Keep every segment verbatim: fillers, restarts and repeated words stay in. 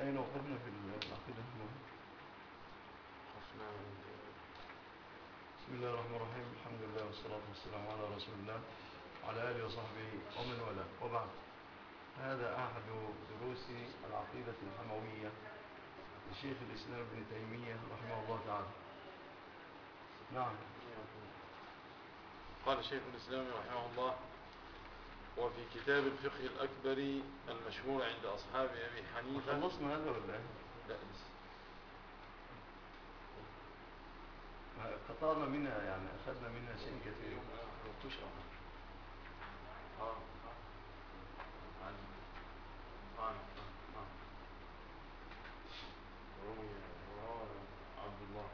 أين وقفنا في العقيدة النووية؟ بسم الله الرحمن الرحيم، الحمد لله والصلاة والسلام على رسول الله وعلى آله وصحبه ومن والاه، وبعد. هذا أحد دروس العقيدة الحموية لشيخ الإسلام ابن تيمية رحمه الله تعالى. نعم. قال شيخ الإسلام رحمه الله: وفي كتاب الفقه الأكبر المشهور عند أصحاب أبي حنيفة. خلصنا هذا ولا ايه؟ لا لسه. قطعنا منها، يعني أخذنا منها شيء كثير. اه عبد الله.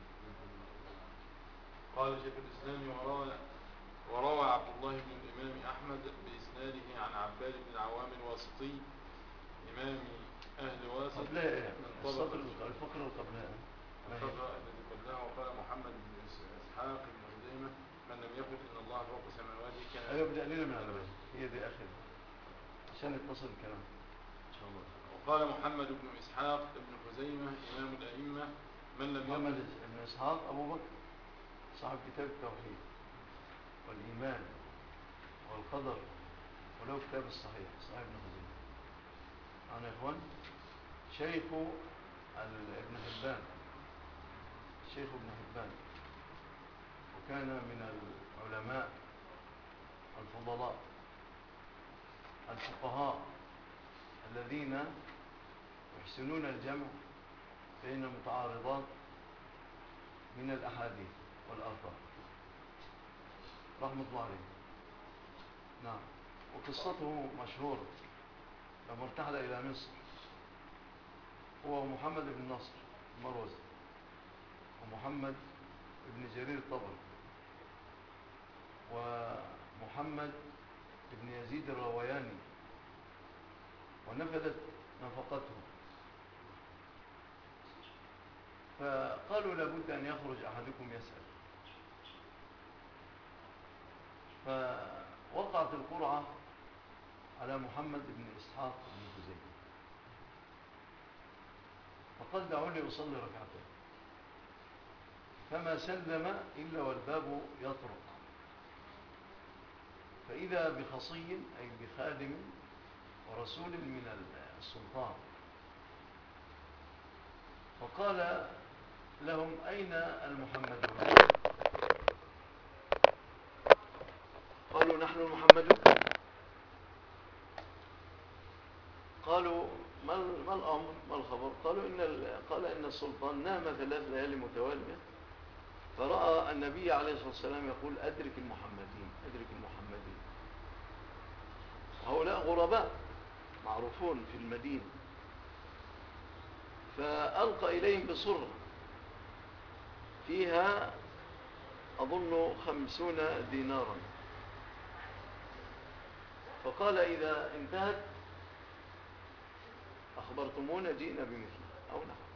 قال شيخ الإسلام: وروى وروى عبد الله بن الإمام أحمد بإسناده عن عباد بن العوام الواسطي إمام أهل واسط. قبلها ايه؟ من السطر الفقرة اللي قبلها ايه؟ الفقرة التي قبلها: وقال محمد بن إسحاق بن خزيمة: من لم يقل إن الله فوق سماواته كان. ايوه، بدأ لنا من على هي دي آخر عشان يتصل الكلام إن شاء الله. وقال محمد بن إسحاق بن خزيمة إمام الأئمة: من لم يقل. محمد بن إسحاق أبو بكر صاحب كتاب التوحيد والإيمان والقدر، وله كتاب الصحيح صحيح ابن خزيمة. أنا يا إخوان شيخ ابن حبان، شيخ ابن حبان، وكان من العلماء الفضلاء الفقهاء الذين يحسنون الجمع بين متعارضات من الأحاديث والآثار رحمة الله عليه. نعم. وقصته مشهورة لما ارتحل إلى مصر هو محمد بن نصر المروزي ومحمد بن جرير الطبري ومحمد بن يزيد الروياني، ونفذت نفقته، فقالوا لابد أن يخرج أحدكم يسأل، فوقعت القرعة على محمد بن إسحاق بن خزيمة، فقال دعوني أصلي ركعتين، فما سلم إلا والباب يطرق، فإذا بخصي أي بخادم ورسول من السلطان، فقال لهم: أين المحمدون؟ قالوا: نحن المحمدون. قالوا: ما ما الأمر؟ ما الخبر؟ قالوا: إن قال إن السلطان نام ثلاث ليالي متوالية، فرأى النبي عليه الصلاة والسلام يقول: أدرك المحمدين، أدرك المحمدين. هؤلاء غرباء معروفون في المدينة، فألقى إليهم بصرة فيها أظن خمسون دينارا، فقال: إذا انتهت أخبرتمونا جئنا بمثله أو نحن.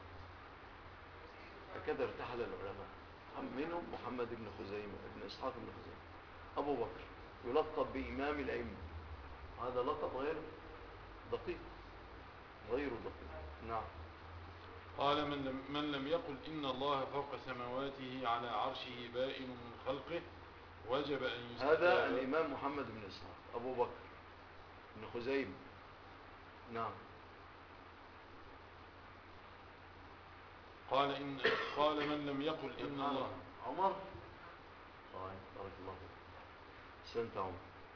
هكذا ارتحل العلماء، منهم محمد بن خزيمة بن إسحاق بن خزيمة أبو بكر، يلقب بإمام الأئمة. هذا لقب غير دقيق، غير دقيق. نعم. قال: من لم, من لم يقل إن الله فوق سماواته على عرشه بائن من خلقه وجب أن يستتاب. هذا الإمام محمد بن إسحاق أبو بكر بن خزيمة. نعم. قال إن قال من لم يقل إن الله. عمر. طيب بارك الله فيك. سنت عمر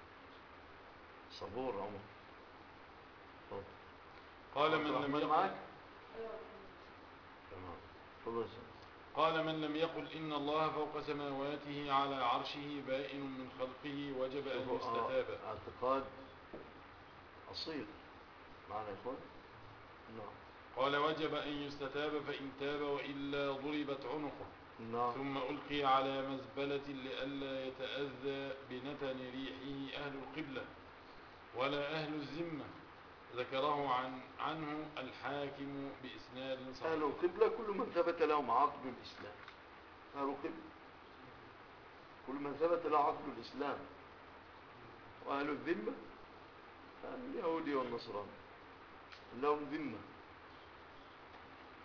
صبور عمر. فضل. قال من لم يقل معك؟ تمام. فضل. قال من لم يقل إن الله فوق سماواته على عرشه بائن من خلقه وجب أن يستتاب. اعتقاد أصيل معنا يا إخوان. نعم. قال: وجب أن يستتاب، فإن تاب وإلا ضربت عنقه. نعم. ثم ألقي على مزبلة لئلا يتأذى بنتن ريحه أهل القبلة ولا أهل الذمة. ذكره عن عنه الحاكم بإسناد صحيح. أهل القبلة كل من ثبت لهم عقد الإسلام. أهل القبلة كل من ثبت له عقد الإسلام. وأهل الذمة اليهودي والنصراني لهم ذمة،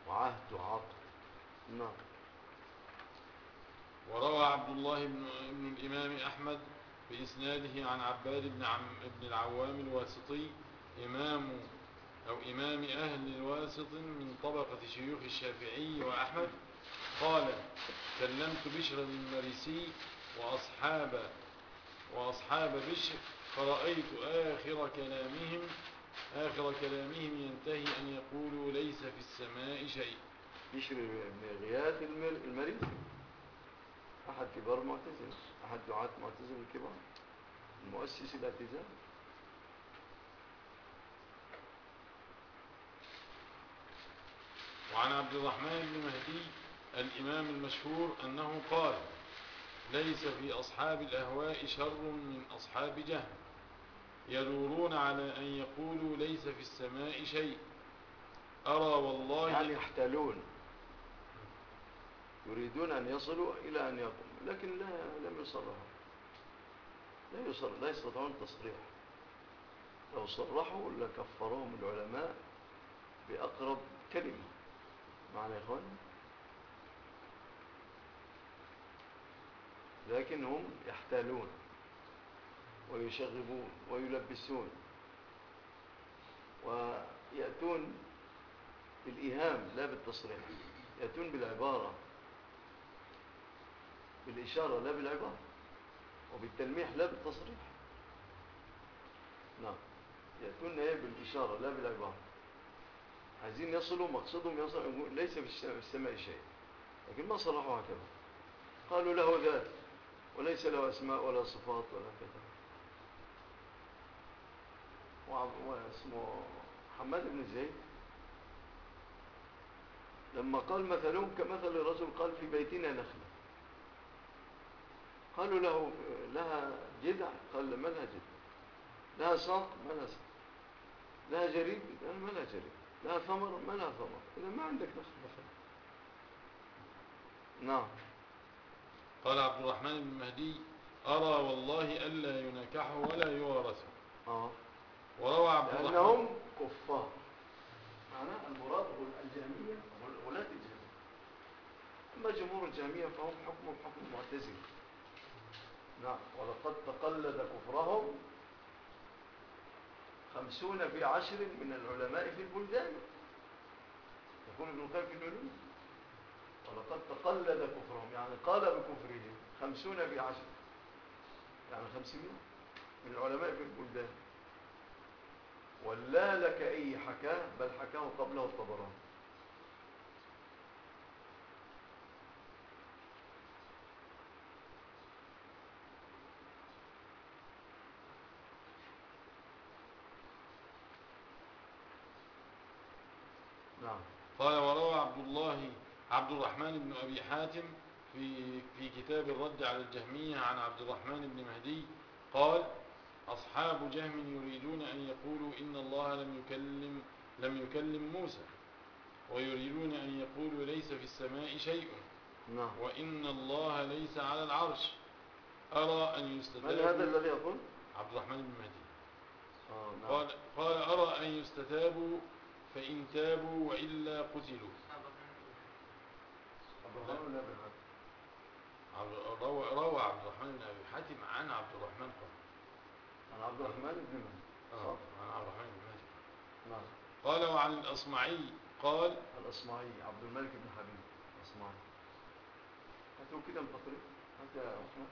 وعهد وعقد. نعم. وروى عبد الله بن, بن الإمام أحمد بإسناده عن عباد بن, عم بن العوام الواسطي إمام أو إمام أهل الواسط من طبقة شيوخ الشافعي وأحمد قال: كلمت بشر المريسي وأصحاب وأصحاب بشر فرأيت آخر كلامهم آخر كلامهم ينتهي أن يقولوا ليس في السماء شيء. بشر بن غياث المر- المريسي أحد كبار المعتزلة، أحد دعاة المعتزلة الكبار، المؤسس الاعتزال. وعن عبد الرحمن بن مهدي الإمام المشهور أنه قال: ليس في أصحاب الأهواء شر من أصحاب جهل يدورون على أن يقولوا ليس في السماء شيء. أرى والله يعني يحتالون، يريدون أن يصلوا إلى أن يقوموا، لكن لا لم يصرحوا، لا يصر لا يستطيعون التصريح. لو صرحوا لكفرهم العلماء بأقرب كلمة. معنى يا إخوان، لكن هم يحتالون ويشغبون ويلبسون ويأتون بالإيهام لا بالتصريح، يأتون بالعبارة، بالإشارة لا بالعبارة، وبالتلميح لا بالتصريح. نعم، يأتون إيه بالإشارة لا بالعبارة. عايزين يصلوا، مقصدهم يصلوا ليس في السماء شيء، لكن ما صرحوا هكذا. قالوا له ذات وليس له أسماء ولا صفات ولا كذا. واسمه حماد بن زيد لما قال مثلهم كمثل رجل قال في بيتنا نخلة، قالوا له لها جذع، قال ما لها جذع. لها ساق، ما لها ساق. لها جريد، قال ما لها جريد. لها ثمر، ما لها ثمر. إذا ما عندك نخلة. نعم. قال عبد الرحمن بن مهدي: أرى والله ألا ينكحوا ولا يورثوا. آه. وروى عبد الرحمن لأنهم كفار. معناه المراد الجهمية، ولاة الجهمية. أما جمهور الجهمية فهم حكم حكم المعتزلة. نعم. ولقد تقلد كفرهم خمسون في عشر من العلماء في البلدان، يقول ابن القيم في العلوم. ولقد تقلد كفرهم يعني قال بكفرهم خمسون في عشر، يعني خمسمائة من العلماء في البلدان. ولا لك أي حكاه، بل حكاه قبله الطبراني. نعم. قال: وروى عبد الله عبد الرحمن بن أبي حاتم في في كتاب الرد على الجهمية عن عبد الرحمن بن مهدي قال: أصحاب جهم يريدون أن يقولوا إن الله لم يكلم لم يكلم موسى، ويريدون أن يقولوا ليس في السماء شيء، نعم. وإن الله ليس على العرش. أرى أن من يستتابوا. هذا الذي يقول؟ عبد الرحمن بن مهدي. آه نعم. قال قال أرى أن يستتابوا فإن تابوا وإلا قتلوا. عبد الرحمن بن أبي حاتم. عبد- روى روى عبد الرحمن بن أبي حاتم عن عبد الرحمن قال. عن عبد الرحمن بن مهدي. آه عن عبد الرحمن بن مهدي. نعم. قال: وعن الأصمعي قال: الأصمعي عبد الملك بن حبيب الأصمعي. هاتوا كده التقريب، هات يا أحمد.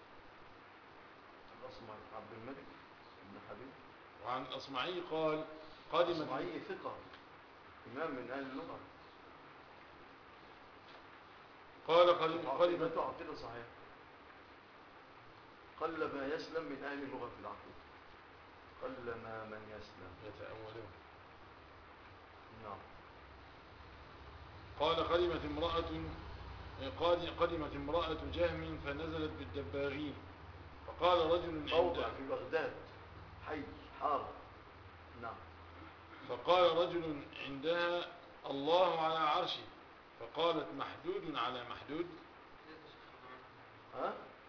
الأصمعي عبد الملك بن حبيب. وعن الأصمعي قال: قدمت الأصمعي ثقة، إمام من أهل اللغة. قال قدمت قدمت عقيدته عقيدة صحيحة. قل ما يسلم من أهل اللغة في العقيدة، قل ما من يسلم. يتأولون. نعم. قال: قدمت امرأة قاد- قدمت امرأة جهم فنزلت بالدباغين، فقال رجل موضع عند في بغداد، حي حارة. نعم. فقال رجل عندها: الله على عرشه. فقالت: محدود على محدود. ها؟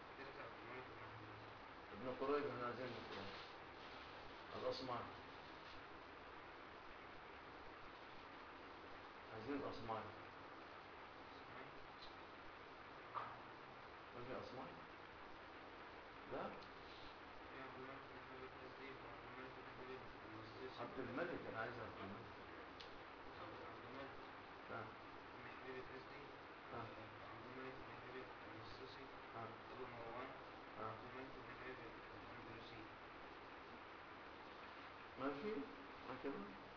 ابن قريب من هذين القرآن. الأصمعي. عايزين الأصمعي. ما في أصمعي؟ لا. عبد الملك، أنا عايز عبد الملك. ها. ها. ها. ها. ما في؟ ما كده؟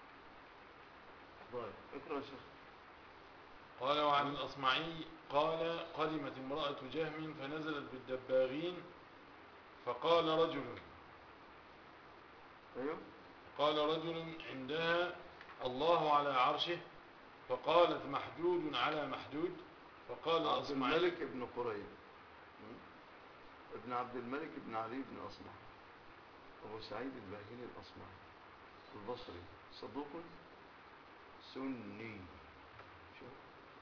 طيب اقرأ يا شيخ. قال وعن الأصمعي قال قدمت امرأة جهم فنزلت بالدباغين فقال رجل ايوه. قال رجل عندها الله على عرشه فقالت محدود على محدود فقال عبد الأصمعي الملك ابن قريب، ابن عبد الملك ابن علي بن أصمع، أبو سعيد الباهلي الأصمعي البصري، صدوق سني. شوف،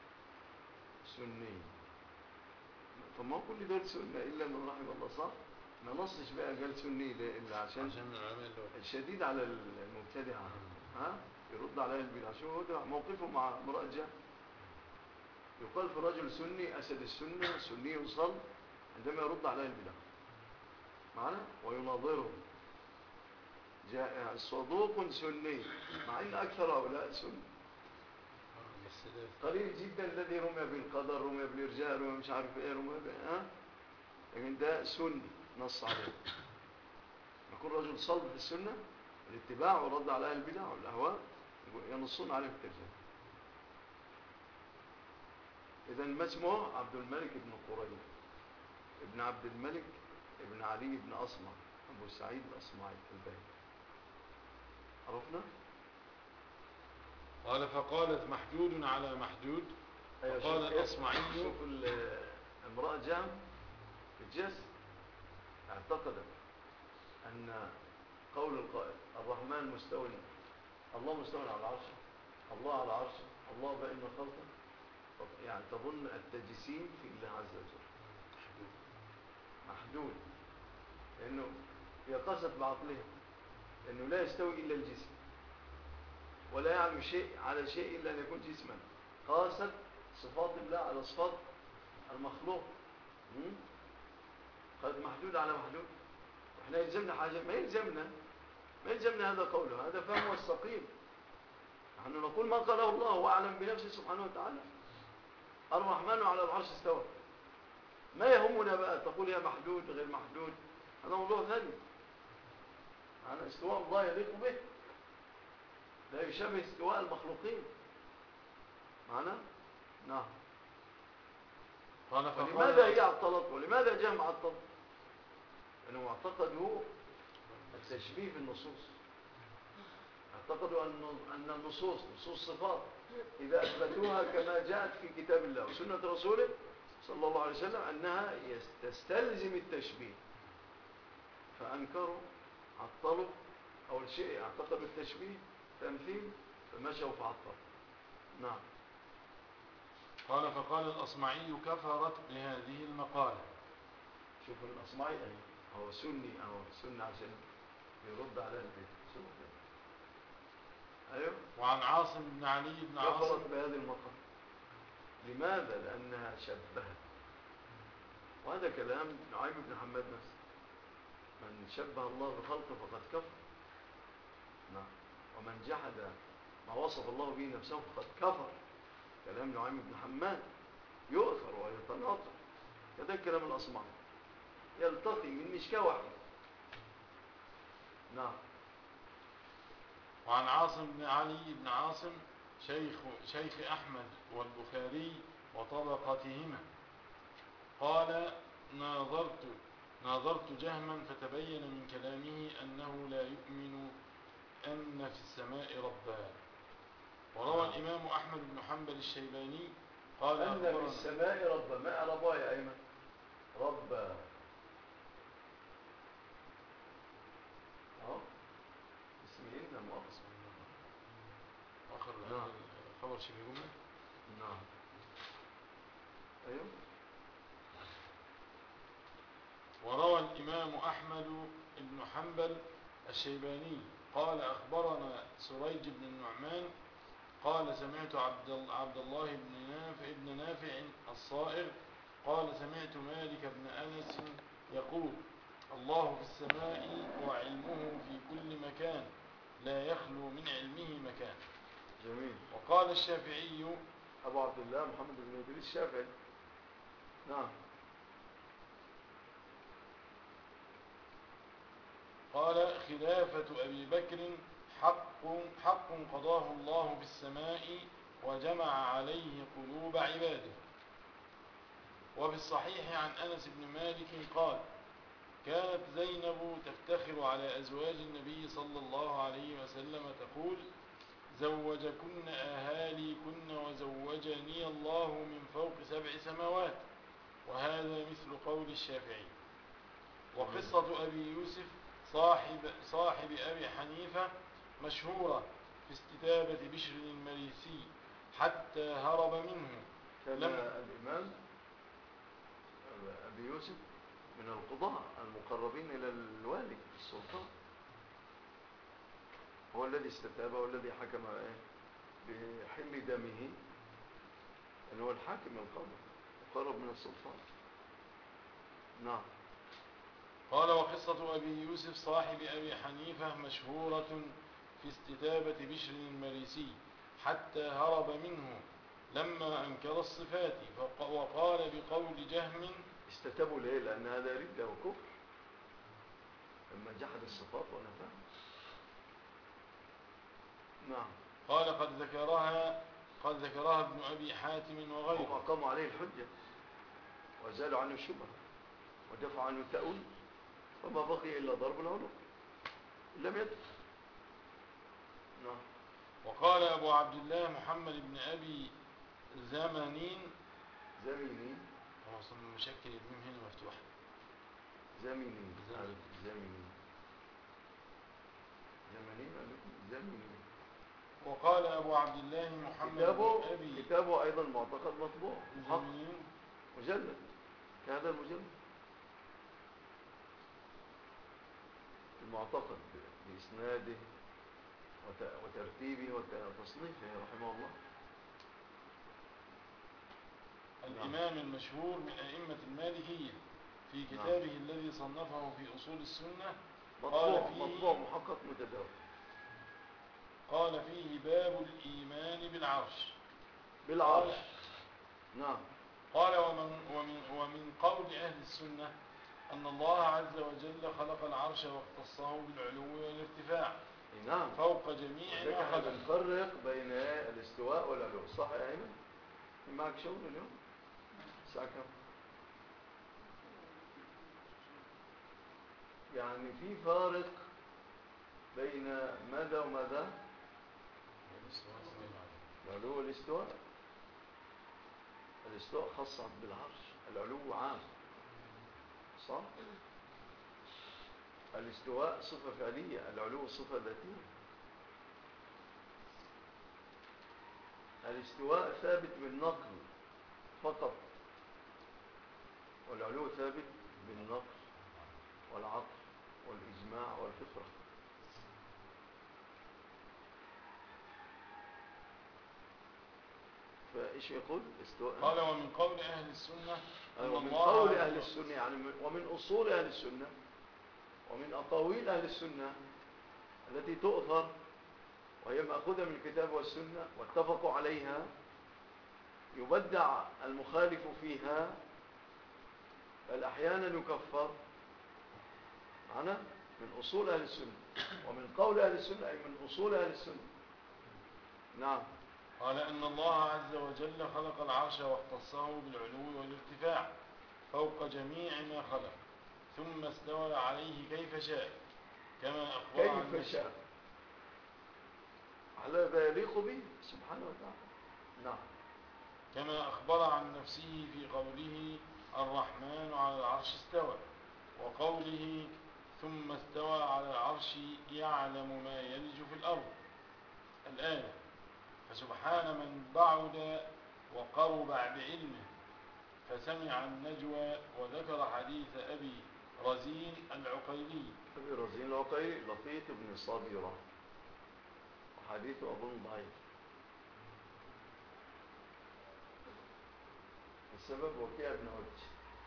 سني. طب ما هو كل دول سنة إلا من رحم الله، صح؟ ما نصش بقى قال سني ليه؟ إلا عشان عشان من العلماء اللغة الشديد على المبتدعة، ها؟ يرد عليها البدع. شو هو ده موقفه مع امرأة جهل. يقال في رجل سني أسد السنة سني صلب عندما يرد عليها البدع معنا ويناظره. جاء صدوق سني، مع ان اكثر هؤلاء سني. بس ده قليل جدا الذي رمي بالقدر، رمي بالارجاء، رمي مش عارف ايه، رمي ب... ها، لكن ده سني نص عليه. يكون رجل صلب في السنه الاتباع ورد على اهل البدع والاهواء ينصون عليه بالترجمه. اذا ما اسمه عبد الملك بن قريب ابن عبد الملك ابن علي بن اصمع ابو سعيد الاصمعي الباهلي. عرفنا؟ قال فقالت محدود على محدود أيوة. فقال شوف الأصمعي شوف امرأة جام الجس اعتقدت أن قول القائل الرحمن مستوى، الله مستوى على العرش، الله على عرشه، الله بين خلقه، يعني تظن التجسيم في الله عز وجل محدود، لأنه هي قست بعقلها أنه لا يستوي إلا الجسم ولا يعلم شيء على شيء إلا أن يكون جسما. قاست صفات الله على صفات المخلوق. قد محدود على محدود. احنا يلزمنا حاجة؟ ما يلزمنا ما يلزمنا هذا قوله، هذا فهمه السقيم. نحن نقول ما قاله الله هو أعلم بنفسه سبحانه وتعالى. الرحمن على العرش استوى. ما يهمنا بقى تقول يا محدود غير محدود، هذا موضوع ثاني. أنا استواء الله يليق به، لا يشبه استواء المخلوقين معنا. نعم. قال ولماذا فقال هي عطلت ولماذا جهم عطل؟ لأنه اعتقدوا التشبيه في النصوص، اعتقدوا أن النصوص نصوص صفات إذا أثبتوها كما جاءت في كتاب الله وسنة رسوله صلى الله عليه وسلم أنها تستلزم التشبيه، فأنكروا عطلوا. أول شيء اعتقدوا التشبيه تمثيل فمشوا فعطلوا. نعم. قال فقال الأصمعي كفرت بهذه المقالة. شوف الأصمعي أهي هو سني أهو سني عشان يرد على البيت. شوف أيوه. وعن عاصم بن علي بن عاصم كفرت بهذه المقالة. لماذا؟ لأنها شبهت، وهذا كلام نعيم بن حماد نفسه، من شبه الله بخلقه فقد كفر. نعم. ومن جحد ما وصف الله به نفسه فقد كفر، كلام نعيم بن حماد يؤثر ويتناطر. كذا كلام الأصمعي يلتقي من مشكاة واحدة. نعم. وعن عاصم بن علي بن عاصم شيخ شيخ أحمد والبخاري وطبقتهما قال ناظرت ناظرت جهما فتبين من كلامه أنه لا يؤمن أن في السماء ربا. وروى الإمام أحمد بن حنبل الشيباني قال أن في أخبرنا السماء ربا. ما ربا يا أيمن؟ ربا أهو اسم إيه؟ مؤخذ. آخر نعم. خبر شبه جملة. نعم. أيوه. وروى الإمام أحمد بن حنبل الشيباني قال أخبرنا سريج بن النعمان قال سمعت عبد ال- عبد الله بن نافع ابن نافع الصائغ قال سمعت مالك بن أنس يقول الله في السماء وعلمه في كل مكان لا يخلو من علمه مكان. جميل. وقال الشافعي أبو عبد الله محمد بن إدريس الشافعي. نعم. قال خلافة أبي بكر حق حق قضاه الله في السماء وجمع عليه قلوب عباده. وفي الصحيح عن أنس بن مالك قال كانت زينب تفتخر على أزواج النبي صلى الله عليه وسلم تقول زوجكن أهاليكن وزوجني الله من فوق سبع سماوات. وهذا مثل قول الشافعي. وقصة أبي يوسف صاحب, صاحب أبي حنيفة مشهورة في استتابة بشر المريسي حتى هرب منه. كان لم الإمام أبي يوسف من القضاة المقربين إلى الوالي السلطان، هو الذي استتاب والذي حكم بحل دمه، أنه هو الحاكم القاضي مقرب من السلطان. نعم. قال وقصة أبي يوسف صاحب أبي حنيفة مشهورة في استتابة بشر المريسي حتى هرب منه لما أنكر الصفات فق- وقال بقول جهم استتابوا ليه؟ لأن هذا ردة وكفر لما جحد الصفات ونفاها. نعم. قال قد ذكرها قد ذكرها ابن أبي حاتم هم وغيره. أقاموا عليه الحجة وزالوا عنه الشبهة ودفعوا عنه التأويل، فما بقي إلا ضرب العنق لم يدفع. نعم. وقال أبو عبد الله محمد بن أبي زمانين زمينين. هو أصلا مشكل الميم هنا مفتوحة زمينين. زمين. زمينين. زمنين. زمينين. وقال أبو عبد الله محمد كتابه بن أبي كتابه أيضا معتقد مطبوع محقق زمانين مجلد كهذا المجلد المعتقد بإسناده وت- وترتيبه وتصنيفه رحمه الله. الإمام المشهور من أئمة المالكية في كتابه الذي صنفه في أصول السنة قال مطبوع فيه مطبوع محقق متداول. قال فيه باب الإيمان بالعرش. بالعرش. نعم. قال ومن, ومن, ومن قول أهل السنة أن الله عز وجل خلق العرش واختصه بالعلو والارتفاع نعم. فوق جميع لذلك ما احنا خلق. بنفرق بين الاستواء والعلو، صح يا ايمن؟ معك شغل اليوم الساعة كم؟ يعني في فارق بين ماذا وماذا؟ العلو والاستواء. الاستواء خاص بالعرش، العلو عام، صح؟ الاستواء صفة فعلية، العلو صفة ذاتية. الاستواء ثابت بالنقل فقط، والعلو ثابت بالنقل والعقل والإجماع والفطرة. فإيش يقول استواء؟ قال ومن قول أهل السنة أن ومن الله قول عز أهل السنة يعني ومن أصول أهل السنة ومن أقاويل أهل السنة التي تؤثر وهي مأخوذة من الكتاب والسنة واتفقوا عليها، يبدع المخالف فيها بل أحيانا يكفر معنا. من أصول أهل السنة ومن قول أهل السنة أي من أصول أهل السنة. نعم. قال أن الله عز وجل خلق العرش واختصه بالعلو والارتفاع فوق جميع ما خلق ثم استوى عليه كيف شاء كما أخبر عن كيف نفسه شاء على ما يليق به سبحانه وتعالى. نعم. كما أخبر عن نفسه في قوله الرحمن على العرش استوى وقوله ثم استوى على العرش يعلم ما يلج في الأرض الآية. فسبحان من بعد وقرب بعلمه فسمع النجوى وذكر حديث أبي رزين العقيلي. أبي رزين العقيلي لقيط بن صابرة وحديثه أظن ضعيف. السبب وكيع بن عج.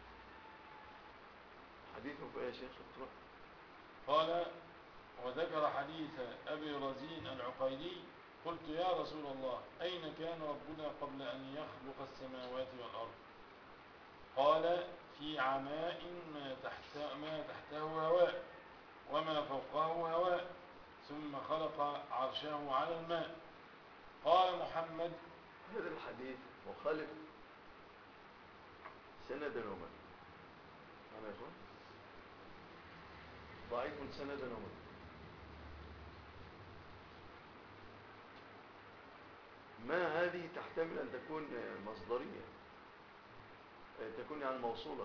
حديثه في يا شيخ اقرأ. قال وذكر حديث أبي رزين العقيلي قلت يا رسول الله أين كان ربنا قبل أن يخلق السماوات والأرض؟ قال في عماء ما, تحت ما تحته هواء وما فوقه هواء ثم خلق عرشه على الماء. قال محمد هذا الحديث مخالف سندا ومتنا. أنا يا إخوان ضعيف سندا ومتنا. ما هذه تحتمل أن تكون مصدرية، تكون يعني موصولة.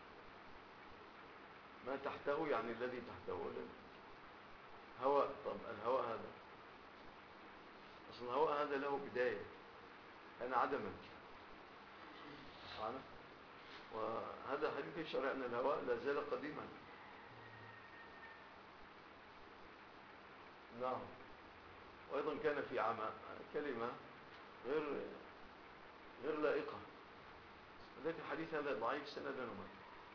ما تحته يعني الذي تحته هواء. طب الهواء هذا أصل الهواء هذا له بداية، كان عدما معنا، وهذا حديث يشرع أن الهواء لا زال قديما. نعم. وأيضا كان في عماء كلمة غير غير لائقة، لذلك الحديث هذا ضعيف سندا ومتنا.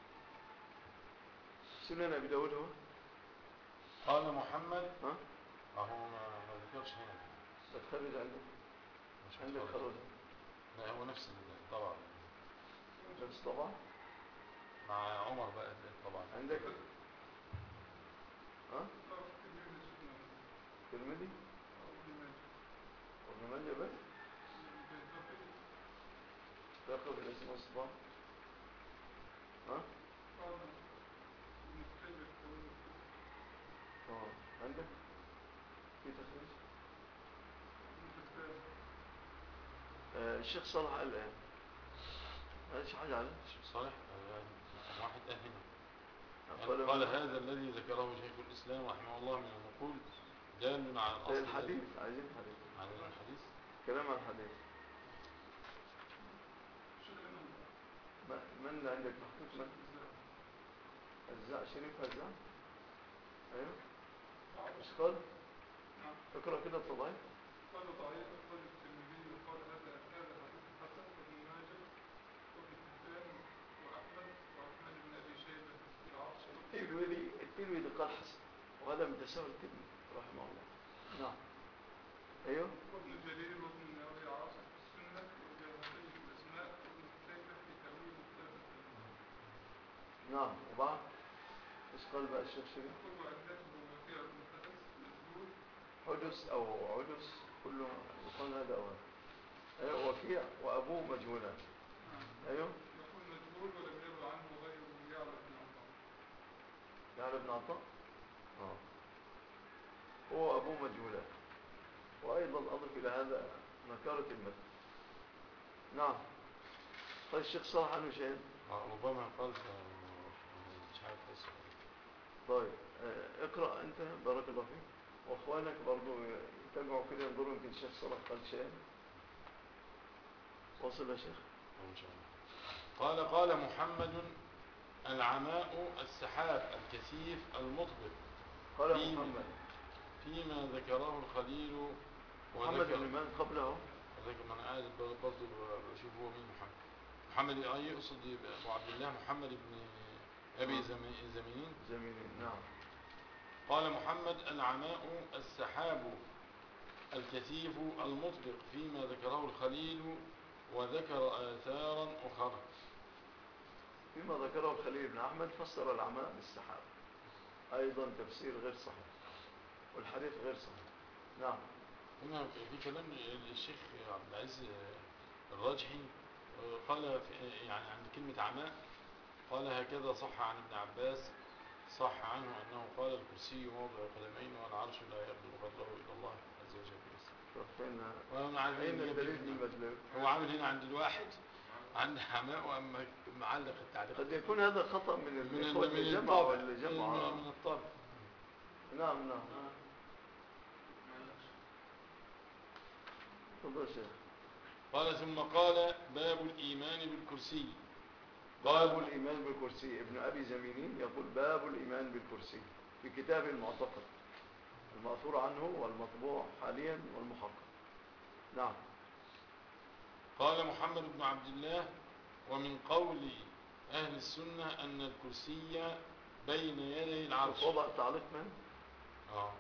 سنن أبي داود هو قال محمد ها أهو ما ذكرش هنا بتخرج عندك مش عندك متخرج. خرج لا هو نفس الطبع نفس طبعا مع عمر بقى طبعا عندك ها ترمذي وابن ماجه بس تاخذ الاسم والصفات. ها اه عندك في تخريج. آه الشيخ صالح قال الان هذا شيء حاجه عليه صالح واحد أهنا قال, قال هذا الذي ذكره شيخ الإسلام رحمه الله من النقول دال على الأصل الحديث. عايزين حديث عن الحديث كلام عن الحديث. من عندك محقوق من الزع شريف الزع ايوه مش قال اقرا كده الطبعي. قال ضعيف أخرج الترمذي وقال هذا هذا حديث حسن وابن ماجه وابن حبان وأحمد وعثمان بن أبي شيبة في العرش. الترمذي الترمذي قال حسن وهذا من تساهل الترمذي رحمه الله. نعم ايوه وابن جرير وابن أبي عاصم في السنة والبيهقي في الأسماء وابن قتيبة في تأويل كتاب الترمذي. نعم وبعد ايش قال بقى الشيخ شريف؟ كل عدته وكيع بن حدث مجهول حدث او عدس كله يقال هذا او هذا. ايوه وكيع وابوه مجهولان. ايوه يقول مجهول ولم يروى عنه غير يعلى بن عطاء. يعلى بن عطاء اه هو ابوه مجهولان. وايضا اضف الى هذا نكاره المتن. نعم قال الشيخ صالح عنه شيء. ربما قال مش عارف اسمه. طيب اه اقرا انت بارك الله فيك واخوانك برضو يتابعوا كده ينظروا يمكن الشيخ صالح قال شيء. وصل يا شيخ. إن شاء الله. قال قال محمد العماء السحاب الكثيف المطبق قال فيما محمد فيما ذكره الخليل محمد بن من قبله. ذكر من قاعد برضه بشوف هو مين محمد. محمد اي يقصد ابو عبد الله محمد بن ابي زمينين زمينين نعم. قال محمد العماء السحاب الكثيف المطبق فيما ذكره الخليل وذكر آثارا أخرى. فيما ذكره الخليل بن أحمد فسر العماء بالسحاب أيضا تفسير غير صحيح والحديث غير صحيح. نعم هنا في كلام الشيخ عبد العزيز الراجحي قال يعني عند كلمة عماء قال هكذا صح عن ابن عباس صح عنه أنه قال الكرسي موضع قدمين والعرش لا يبلغ قدره إلا الله عز وجل. أين الدليل المدلول؟ هو عامل هنا عند الواحد عند حماء وأما معلق التعليق قد يكون هذا خطأ من من الإخوة اللي جمعوا اللي جمعوا من الطابع. نعم نعم تفضل شيخ. قال ثم قال باب الإيمان بالكرسي. باب الإيمان بالكرسي. ابن أبي زمينين يقول باب الإيمان بالكرسي في كتاب المعتقد المأثور عنه والمطبوع حاليا والمحقق. نعم. قال محمد بن عبد الله ومن قول أهل السنة أن الكرسي بين يدي شوف العرش. وضع التعليق من اه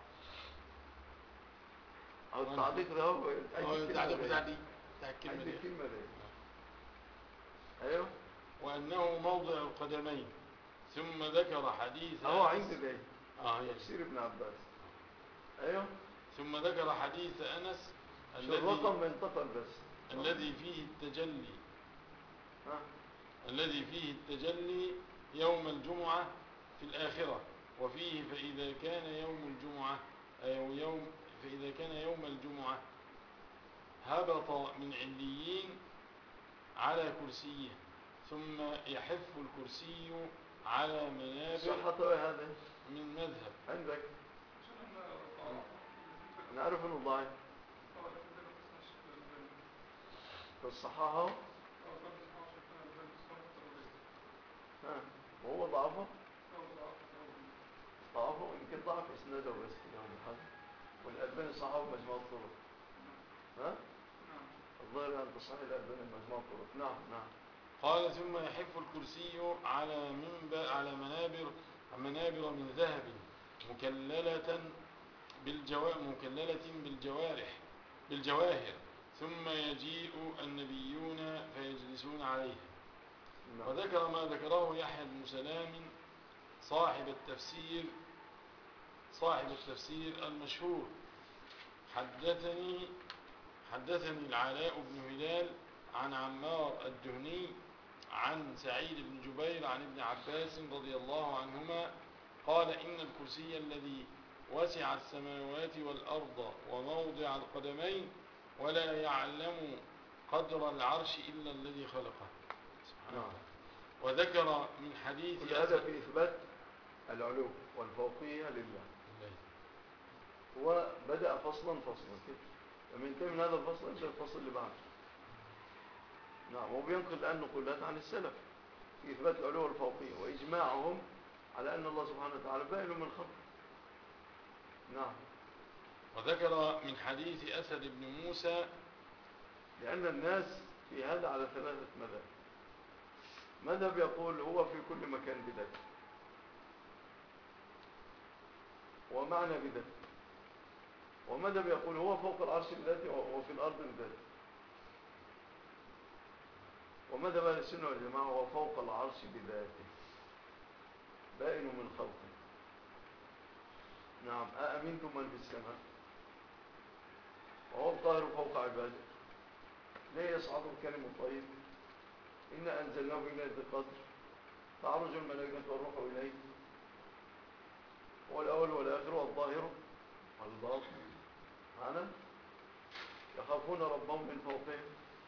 او التعليق ده هو هو أي التعليق كلمة بتاع دي دي بتاع الكلمة أي دي. كلمة دي ايوه وأنه موضع القدمين، ثم ذكر حديث اهو أنس. عندي ده اه هي. تفسير ابن عباس ايوه ثم ذكر حديث أنس شو الذي الرقم انتقل بس الذي فيه التجلي ها الذي فيه التجلي يوم الجمعة في الآخرة، وفيه فإذا كان يوم الجمعة أو يوم فإذا كان يوم الجمعة هبط من عليين على كرسيه، ثم يحف الكرسي على منابر صحته ايه هذا من مذهب. عندك عشان احنا ضعاف نعرف انه ضعيف طبعا كده ما تسمعش الألباني فالصحاحة أو كان تسمعش الألباني الصلاة الترابية ها وهو ضعفه أو ضعاف الترابية ضعفه يمكن ضعف اسناده بس في يوم الحد والألباني صححه مجموع الطرق ها نعم الظاهر أن تصحيح الألباني مجموع الطرق نعم نعم قال ثم يحف الكرسي على منبر على منابر منابر من ذهب مكللة بالجوا مكللة بالجوارح بالجواهر، ثم يجيء النبيون فيجلسون عليه. نعم وذكر ما ذكره يحيى بن سلام صاحب التفسير صاحب التفسير المشهور. حدثني حدثني العلاء بن هلال عن عمار الدهني عن سعيد بن جبير عن ابن عباس رضي الله عنهما قال إن الكرسي الذي وسع السماوات والأرض وموضع القدمين ولا يعلم قدر العرش إلا الذي خلقه سبحانه. نعم وذكر من حديث كل هذا في إثبات العلو والفوقية لله. هو بدأ فصلا فصلا كده لما ينتهي من هذا الفصل يبدأ الفصل اللي بعده. نعم وبينقل الآن نقولات عن السلف في إثبات العلو والفوقية وإجماعهم على أن الله سبحانه وتعالى بائن من خلقه. نعم وذكر من حديث أسد بن موسى لأن الناس في هذا على ثلاثة مذاهب. مذهب يقول هو في كل مكان بذاته ومعنى بذاته، ومذهب يقول هو فوق العرش بذاته وفي الأرض بذاته، ومذهب أهل السنة والجماعة هو فوق العرش بذاته بائن من خلقه. نعم أأمنتم من في السماء وهو القاهر فوق عباده لا يصعد الكلم الطيب إنا أنزلناه في ليلة القدر تعرج الملائكة والروح إليه هو الأول والآخر والظاهر والباطن معنا يخافون ربهم من فوقهم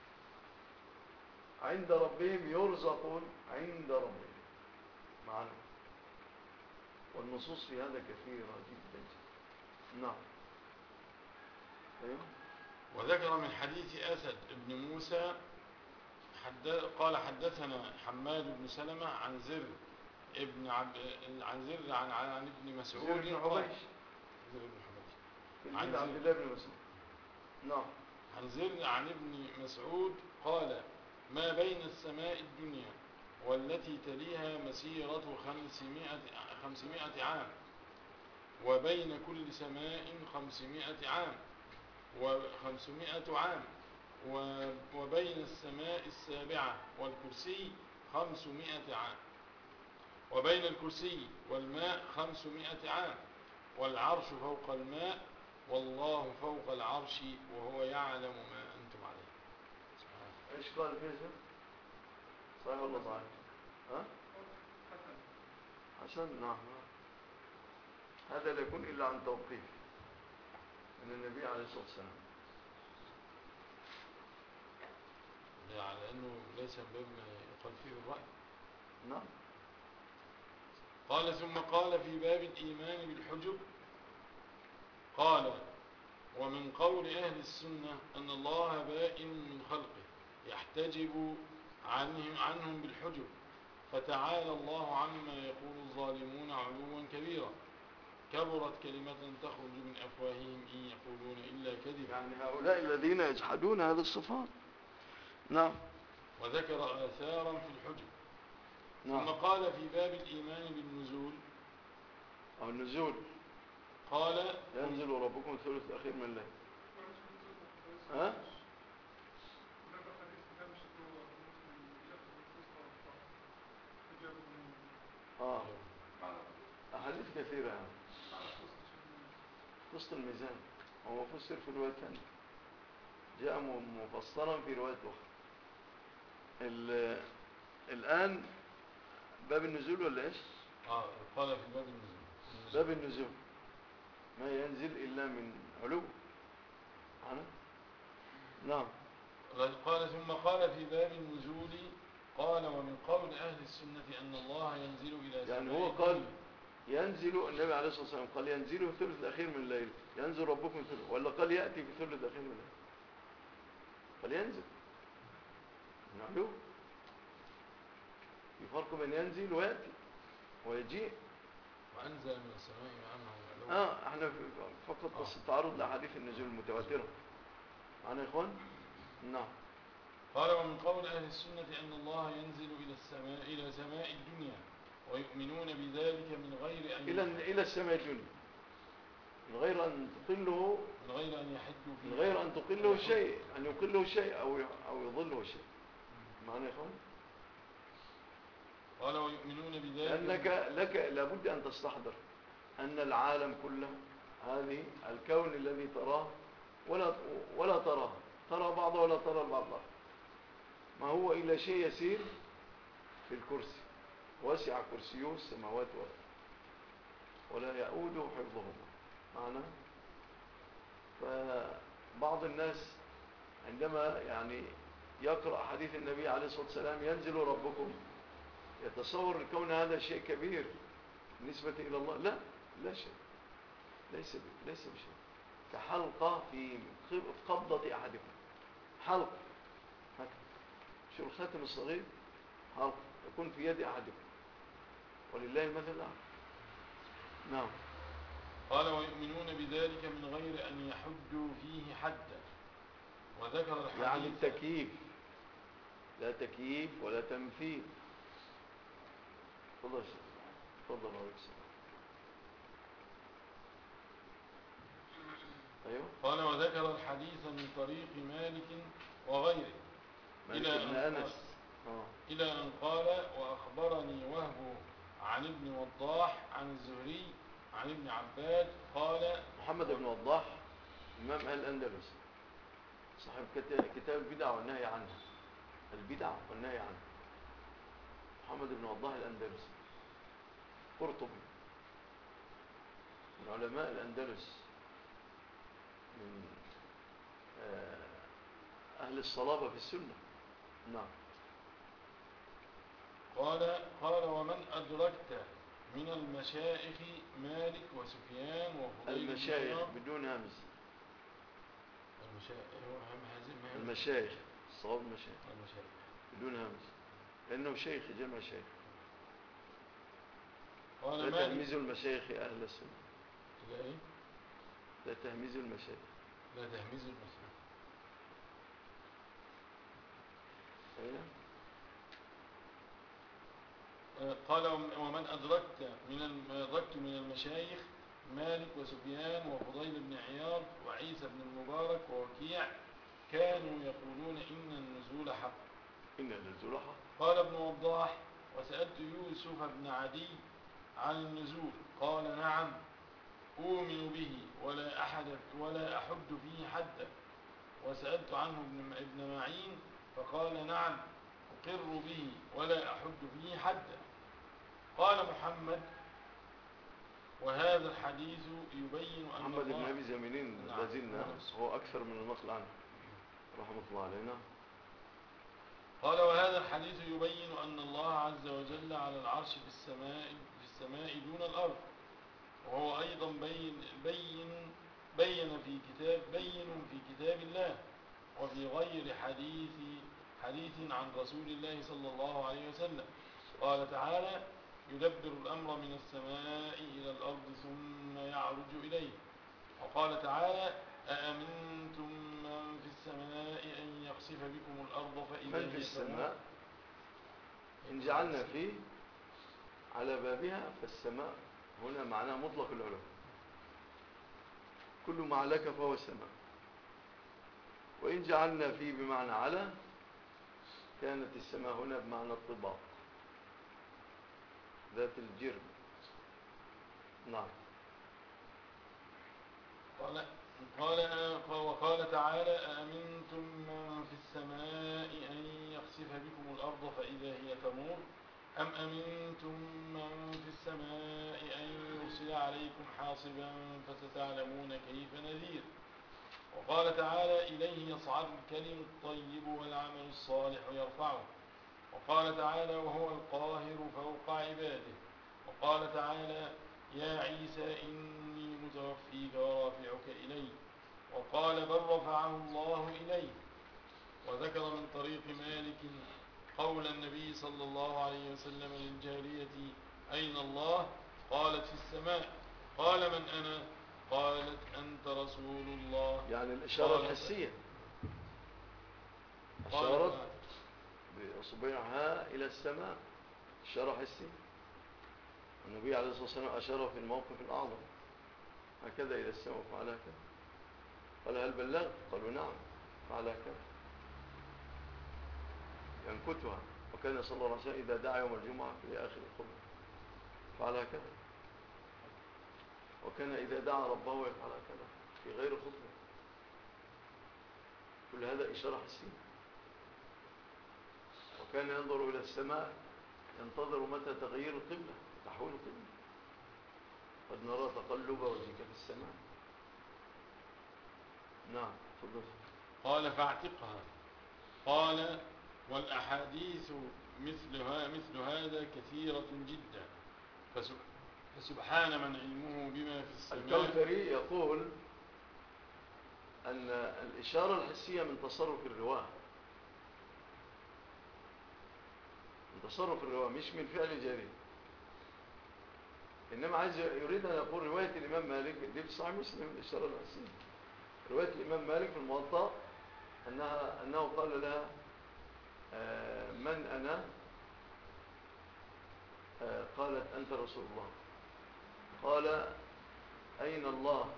عند ربهم يرزقون عند ربهم معنا والنصوص في هذا كثيرة جدا. نعم أيوه. وذكر من حديث أسد بن موسى حد قال حدثنا حماد بن سلمة عن زر ابن عب... عن زر عن عن ابن مسعود زر بن قال- حبيش زر بن حبيش عن عن عبد زر الله بن مسعود. نعم عن زر عن ابن مسعود قال ما بين السماء الدنيا والتي تليها مسيرة خمسمائة خمسمائة عام، وبين كل سماء خمسمائة عام وخمسمائة عام، و- وبين السماء السابعة والكرسي خمسمائة عام، وبين الكرسي والماء خمسمائة عام، والعرش فوق الماء والله فوق العرش وهو يعلم ما أنتم عليه سبحانه. ايش قال فيه شيخ؟ صحيح ولا ضعيف؟ ها؟ حسن حسن نعم. هذا لا يكون إلا عن توقيف من النبي عليه الصلاة والسلام. على أنه ليس من باب ما يقال فيه الرأي. نعم قال ثم قال في باب الإيمان بالحجب قال ومن قول أهل السنة أن الله بائن من خلقه يحتجب عنهم, عنهم بالحجب، فتعالى الله عما يقول الظالمون علوا كبيرا، كبرت كلمة تخرج من أفواههم إن يقولون إلا كذبا. يعني هؤلاء الذين يجحدون هذه الصفات. نعم وذكر آثارا في الحجب. ثم نعم. قال في باب الإيمان بالنزول أو النزول قال ينزل ربكم الثلث الأخير من الليل. ها؟ هناك حديث ده مش اللي هو مسلم يأخذ الفسطى والطاعة فجاب من آه على أحاديث كثيرة يعني. على فسطى شديد. وسط الميزان هو فسر في رواية ثانية، جاء م- مفسرا في رواية أخرى. ال- الآن باب النزول ولا إيش؟ آه قال في باب النزول. باب النزول ما ينزل إلا من علو. أنا؟ نعم. قال ثم قال في باب النزول قال ومن قول أهل السنة أن الله ينزل إلى سماء يعني هو قال الدنيا. ينزل، النبي عليه الصلاة والسلام قال ينزل في الثلث الأخير من الليل، ينزل ربكم في الثلث، ولا قال يأتي في الثلث الأخير من الليل؟ قال ينزل من علو. في فرق بين ينزل ويأتي ويجيء. وأنزل من السماء ماء وعلو. اه احنا فقط آه. بس تعرض لأحاديث النزول المتواترة. معنا يا إخوان؟ نعم. قال ومن قول أهل السنة أن الله ينزل إلى السماء إلى سماء الدنيا ويؤمنون بذلك من غير أن إلى إلى السماء الدنيا من غير أن تقله، من غير أن يحدوا فيه من غير أن تقله شيء، أن يقله شيء أو أو يضله شيء. معنا يا إخوان؟ قال ويؤمنون بذلك لأنك لك لابد أن تستحضر أن العالم كله، هذه الكون الذي تراه ولا ولا تراه، ترى بعضه ولا ترى البعض الآخر، ما هو إلا شيء يسير في الكرسي، وسع كرسيه السماوات والأرض ولا يؤوده حفظهما. معنا؟ فبعض الناس عندما يعني يقرأ حديث النبي عليه الصلاة والسلام ينزل ربكم، يتصور الكون هذا شيء كبير بالنسبة إلى الله. لا، لا شيء، ليس ليس بشيء، كحلقة في قبضة أحدكم. حلق هكذا، شو الخاتم الصغير؟ حلق يكون في يد أحدكم، ولله المثل الأعلى. نعم. قال ويؤمنون بذلك من غير أن يحدوا فيه حدا. وذكر الحديث يعني التكييف، لا تكييف ولا تمثيل. تفضل يا شيخ. تفضل عليك السلام. ايوه. قال وذكر الحديث من طريق مالك وغيره مالك إلى بن أن أنس. آه. إلى أن قال وأخبرني وهب عن ابن وضاح عن الزهري عن ابن عباد قال محمد بن وضاح إمام أهل الأندلس، صاحب كتاب البدع والنهي عنها، البدع والنهي عنها. محمد بن وضاح الأندلسي قرطبي، من علماء الأندلس، من أهل الصلابة في السنة. نعم. قال قال ومن أدركت من المشايخ مالك وسفيان وفضيل بن المشايخ عياض. بدون همز. المشايخ هو هم هذه المشايخ، الصواب المشايخ المشايخ بدون همز، لأنه شيخ جمع شيخ. قال لا مالك تهمزوا المشايخ أهل السنة، لا إيه؟ لا تهمزوا المشايخ. لا تهميز المشايخ. أيوة. قال ومن أدركت من الم- أدركت من المشايخ مالك وسفيان وفضيل بن عياض وعيسى بن المبارك ووكيع كانوا يقولون إن النزول حق. إن النزول حق. قال ابن وضاح وسألت يوسف بن عدي عن النزول قال نعم أؤمن به ولا أحد ولا أحد فيه حدا. وسألت عنه ابن ابن معين فقال نعم أقر به ولا أحد فيه حدا. قال محمد وهذا الحديث يبين أن محمد بن الله أبي زميلين نعم، لازلنا هو نفسه. هو أكثر من النقل عنه رحمة الله علينا. قال وهذا الحديث يبين أن الله عز وجل على العرش في السماء في السماء دون الأرض. وهو أيضا بين بين بين في كتاب بين في كتاب الله وفي غير حديث حديث عن رسول الله صلى الله عليه وسلم. قال تعالى يدبر الأمر من السماء إلى الأرض ثم يعرج إليه. وقال تعالى أأمنتم من في السماء أن يخسف بكم الأرض فإذا من في هي السماء تمور. إن جعلنا فيه على بابها، فالسماء هنا معناه مطلق العلو، كل ما علاك فهو السماء. وإن جعلنا فيه بمعنى على، كانت السماء هنا بمعنى الطباق ذات الجرم. نعم. قال قال وقال تعالى: أأمنتم من في السماء أن يخسف بكم الأرض فإذا هي تمور أم أمنتم من في السماء أن يرسل عليكم حاصبا فستعلمون كيف نذير. وقال تعالى: إليه يصعد الكلم الطيب والعمل الصالح يرفعه. وقال تعالى: وهو القاهر فوق عباده. وقال تعالى: يا عيسى إني متوفيك ورافعك إلي. وقال: بل رفعه الله إليه. وذكر من طريق مالك قول النبي صلى الله عليه وسلم للجارية: أين الله؟ قالت: في السماء. قال: من أنا؟ قالت: أنت رسول الله. يعني الإشارة قال: الحسية، قال أشارت بإصبعها إلى السماء، إشارة حسية. النبي عليه الصلاة والسلام أشار في الموقف الأعظم هكذا إلى السماء فعل هكذا. قال: هل بلغت؟ قالوا: نعم. فعل هكذا ينكتها. وكان صلى الله عليه وسلم إذا دعا يوم الجمعة في آخر الخطبة فعل هكذا، وكان إذا دعا ربه يفعل هكذا في غير خطبة. كل هذا إشارة حسية. وكان ينظر إلى السماء ينتظر متى تغيير القبلة، تحويل القبلة. قد نرى تقلب وجهك في السماء. نعم، تفضل. قال: فاعتقها. قال: والأحاديث مثلها مثل هذا كثيرة جدا، فسبحان من علمه بما في السماء. الكوثري يقول أن الإشارة الحسية من تصرف الرواة، من تصرف الرواة مش من فعل جريء. إنما عايز يريد أن يقول رواية الإمام مالك دي في صحيح مسلم الإشارة الحسية. رواية الإمام مالك في الموطأ أنها أنه قال لها: آه من أنا؟ آه قالت: أنت رسول الله. قال: أين الله؟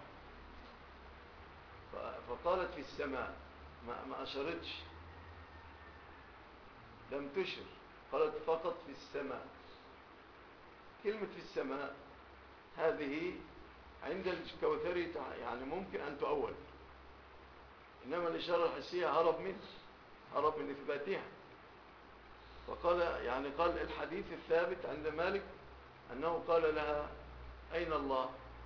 فقالت: في السماء. ما, ما أشرتش، لم تشر، قالت فقط في السماء. كلمة في السماء هذه عند الكوثري يعني ممكن أن تؤول، إنما الإشارة الحسية هرب منه، هرب من إثباتها. فقال يعني قال الحديث الثابت عند مالك أنه قال لها: أين الله؟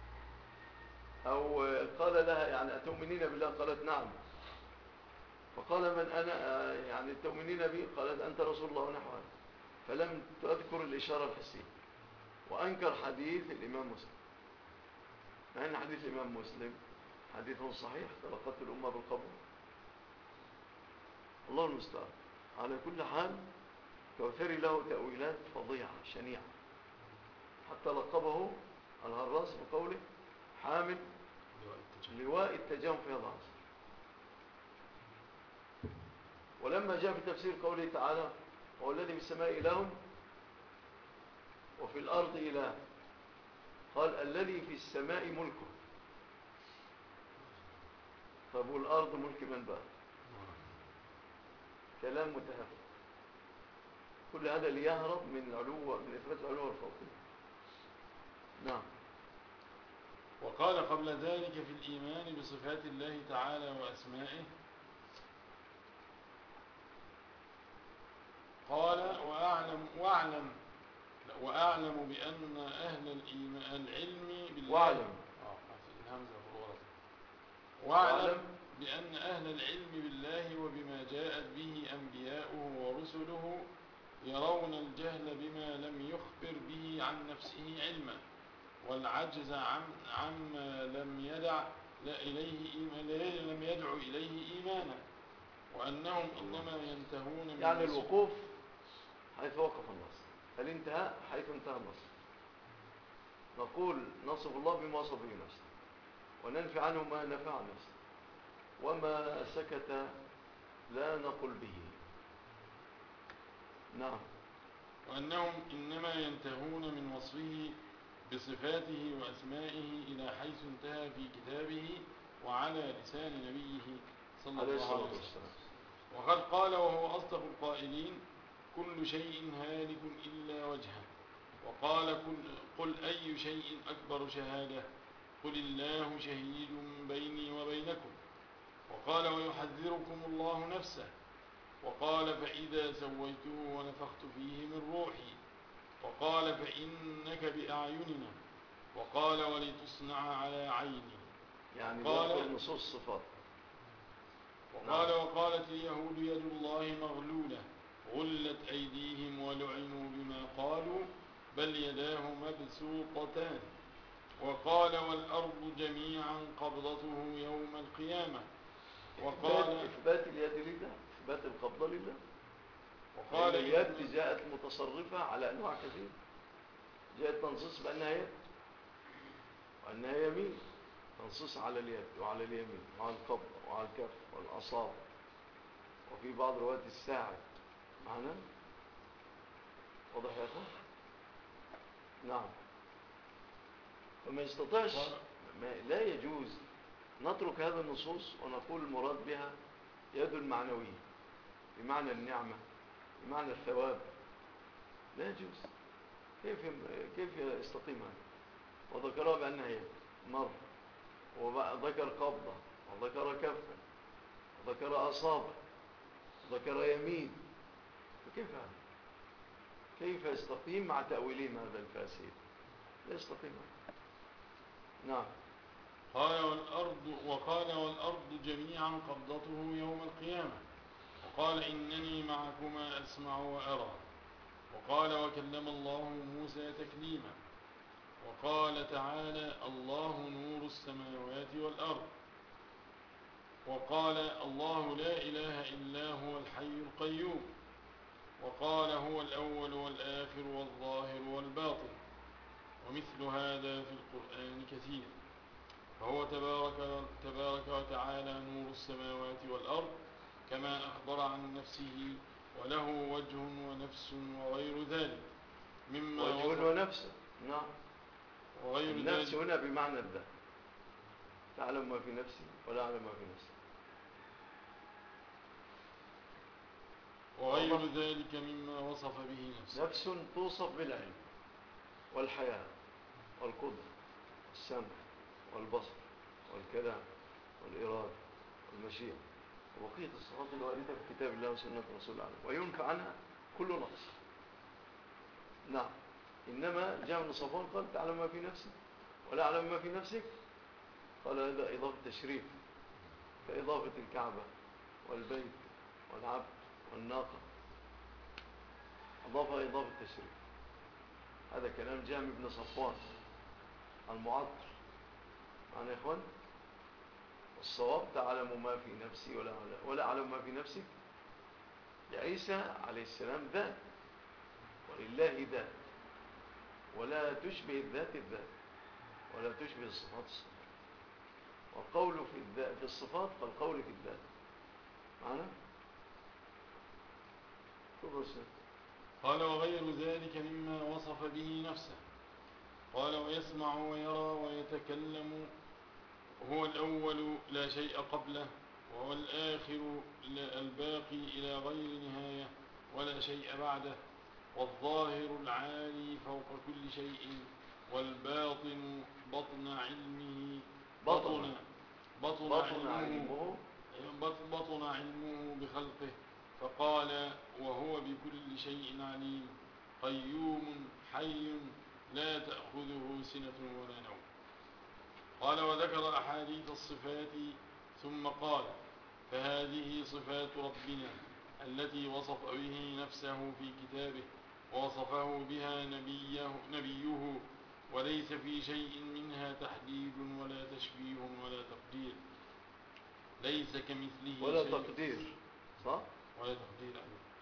أو قال لها يعني أتؤمنين بالله؟ قالت: نعم. فقال: من أنا؟ يعني تؤمنين بي؟ قالت: أنت رسول الله ونحو هذا. فلم تذكر الإشارة الحسية، وأنكر حديث الإمام مسلم، مع أن حديث الإمام مسلم حديث صحيح تلقته الأمة بالقبول. الله المستعان. على كل حال كوثري له تأويلات فظيعة شنيعة، حتى لقبه الهراس بقوله: حامل لواء التجاوم في هذا العصر. ولما جاء في تفسير قوله تعالى: هو الذي في السماء إله وفي الأرض إله، قال: الذي في السماء ملكه. طب والأرض ملك من بقى؟ كلام متهافت. كل هذا ليهرب من العلو، من إثبات العلو والفوقية. نعم. وقال قبل ذلك في الإيمان بصفات الله تعالى وأسمائه: قال: وأعلم وأعلم وأعلم بأن أهل الإيمان العلم بالله واعلم واعلم بأن أهل العلم بالله وبما جاءت به أنبياؤه ورسله يرون الجهل بما لم يخبر به عن نفسه علما، والعجز عن عما لم يدع إليه إيمانا لم يدع إليه إيمانا، وأنهم إنما ينتهون من يعني الوقوف حيث وقف النص، الانتهاء حيث انتهى النص. نقول نصف الله بما وصف به نفسه، وننفي عنه ما نفع عن نفسه، وما سكت لا نقل به. نعم. وأنهم إنما ينتهون من وصفه بصفاته وأسمائه إلى حيث انتهى في كتابه وعلى لسان نبيه صلى عليه الله الصلاة عليه وسلم. والسلام. وقد قال وهو أصدق القائلين: كل شيء هالك إلا وجهه. وقال: قل, قل أي شيء أكبر شهادة؟ قل الله شهيد بيني وبينكم. وقال: ويحذركم الله نفسه. وقال: فإذا سويته ونفخت فيه من روحي. وقال: فإنك بأعيننا. وقال: ولتصنع على عيني. يعني قال بيأخذ نصوص صفات. وقال نعم. وقالت اليهود يد الله مغلولة غلت أيديهم ولعنوا بما قالوا بل يداه مبسوطتان. وقال: والأرض جميعا قبضته يوم القيامة. إثبات, وقال إثبات اليد لله، إثبات القبضة لله. لأن وقال اليد إن جاءت متصرفة على أنواع كثيرة. جاءت تنصص بأنها يد وأنها يمين، تنصص على اليد وعلى اليمين وعلى القبضة وعلى الكف والأصابع، وفي بعض روايات الساعد معنا. واضح يا أخوان؟ نعم. فما يستطيعش، ما لا يجوز نترك هذه النصوص ونقول المراد بها يد المعنوية بمعنى النعمة بمعنى الثواب. لا يجوز. كيف كيف يستقيم هذا؟ وذكرها بأنها يد مرة، وذكر قبضة، وذكر كفا، وذكر أصابع، وذكر يمين. فكيف هذا؟ كيف يستقيم مع تأويلهم هذا الفاسد؟ لا يستقيم هذا. نعم. قال والأرض وقال والأرض جميعا قبضته يوم القيامة. وقال: إنني معكما أسمع وأرى. وقال: وكلم الله موسى تكليما. وقال تعالى: الله نور السماوات والأرض. وقال: الله لا إله إلا هو الحي القيوم. وقال: هو الأول والآخر والظاهر والباطن. ومثل هذا في القرآن كثير. فهو تبارك, تبارك وتعالى نور السماوات والأرض كما أخبر عن نفسه، وله وجه ونفس وغير ذلك مما وجه وصف ونفس. نعم. وغير النفس ذلك هنا بمعنى الذات. تعلم ما في نفسي ولا أعلم ما في نفسي. وغير ذلك مما وصف به نفسه. نفس توصف بالعلم والحياة والقدرة والسمع والبصر والكلام والإرادة والمشيئة وبقية الصفات الواردة في كتاب الله وسنة رسول الله، وينفى عنها كل نقص. نعم. إنما جاء من صفوان قال: تعلم ما في نفسي ولا أعلم ما في نفسك. قال: هذا إضافة تشريف، كإضافة الكعبة والبيت والعبد والناقة، أضافها إضافة تشريف. هذا كلام جامع بن صفوان المعطل. معنا يا إخوان؟ والصواب: تعلم ما في نفسي ولا ولا أعلم ما في نفسك. لعيسى عليه السلام ذات، ولله ذات، ولا تشبه الذات الذات، ولا تشبه الصفات الصفات. والقول في الذات في الصفات كالقول في الذات. معنا؟ قال: وغير ذلك مما وصف به نفسه. قال: ويسمع ويرى ويتكلم. هو الأول لا شيء قبله، وهو الآخر الباقي إلى غير نهاية ولا شيء بعده، والظاهر العالي فوق كل شيء، والباطن بطن علمه بطن بطن بطن علمه علمه بطن علمه بخلقه. فقال: وهو بكل شيء عليم قيوم حي لا تأخذه سنة ولا نوم. قال: وذكر أحاديث الصفات ثم قال: فهذه صفات ربنا التي وصف به نفسه في كتابه ووصفه بها نبيه, نبيه وليس في شيء منها تحديد ولا تشبيه ولا تقدير. ليس كمثله ولا شيء تقدير. صح؟ ولا تقدير.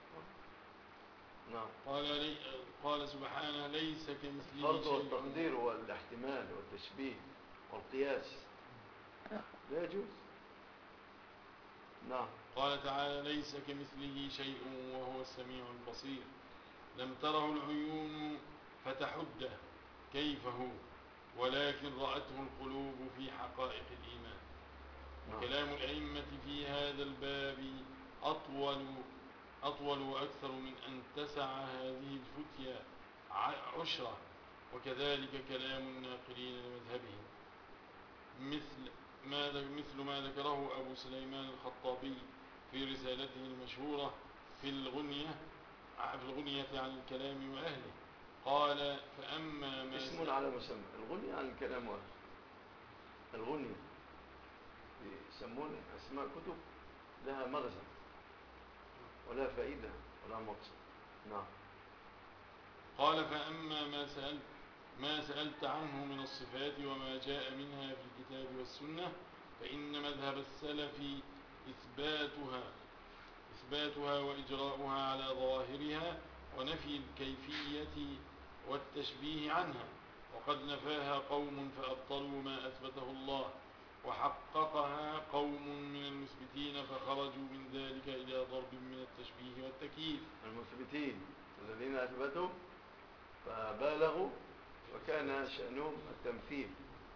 نعم. قال, لي قال سبحانه: ليس كمثله الفرض شيء. والتقدير والاحتمال والتشبيه والقياس لا يجوز. نعم. قال تعالى ليس كمثله شيء وهو السميع البصير. لم تره العيون فتحده كيف هو، ولكن رأته القلوب في حقائق الإيمان. نعم. وكلام الأئمة في هذا الباب أطول أطول وأكثر من أن تسع هذه الفتيا عشرة، وكذلك كلام الناقلين لمذهبهم، مثل ما مثل ما ذكره أبو سليمان الخطابي في رسالته المشهورة في الغنية في الغنية عن الكلام وأهله. قال فأما ما اسم على مسمى الغنية عن الكلام وأهله. الغنية يسمون أسماء كتب لها مغزى ولا فائدة ولا مقصد. نعم. قال فأما ما سألت ما سألت عنه من الصفات وما جاء منها في الكتاب والسنة فإن مذهب السلف إثباتها إثباتها وإجراؤها على ظواهرها، ونفي الكيفية والتشبيه عنها. وقد نفاها قوم فأبطلوا ما أثبته الله، وحققها قوم من المثبتين فخرجوا من ذلك إلى ضرب من التشبيه والتكييف. المثبتين الذين أثبتوا فبالغوا وكان شأنهم التمثيل.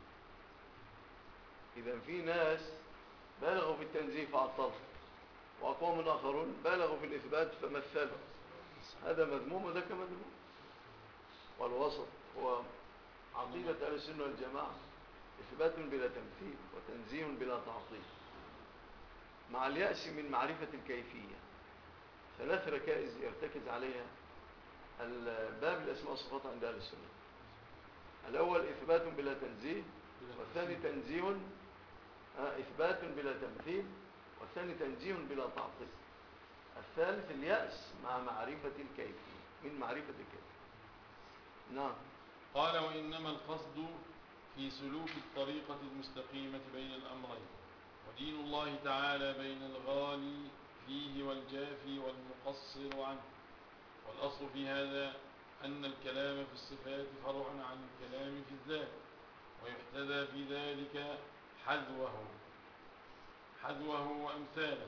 إذا في ناس بالغوا في التنزيه فعطلوا، وأقوام آخرون بالغوا في الإثبات فمثلوا. هذا مذموم وذاك مذموم. والوسط هو عقيدة أهل السنة والجماعة، إثبات بلا تمثيل وتنزيه بلا تعطيل، مع اليأس من معرفة الكيفية. ثلاث ركائز يرتكز عليها الباب الأسماء والصفات عند أهل السنة. الأول إثبات بلا تنزيه، والثاني تنزيه إثبات بلا تمثيل، والثاني تنزيه بلا تعطيل. الثالث اليأس مع معرفة الكيفية، من معرفة الكيفية. نعم. قال وإنما القصد في سلوك الطريقة المستقيمة بين الأمرين، ودين الله تعالى بين الغالي فيه والجافي والمقصر عنه. والأصل في هذا أن الكلام في الصفات فرع عن الكلام في الذات، ويحتذى في ذلك حذوه حذوه وأمثاله.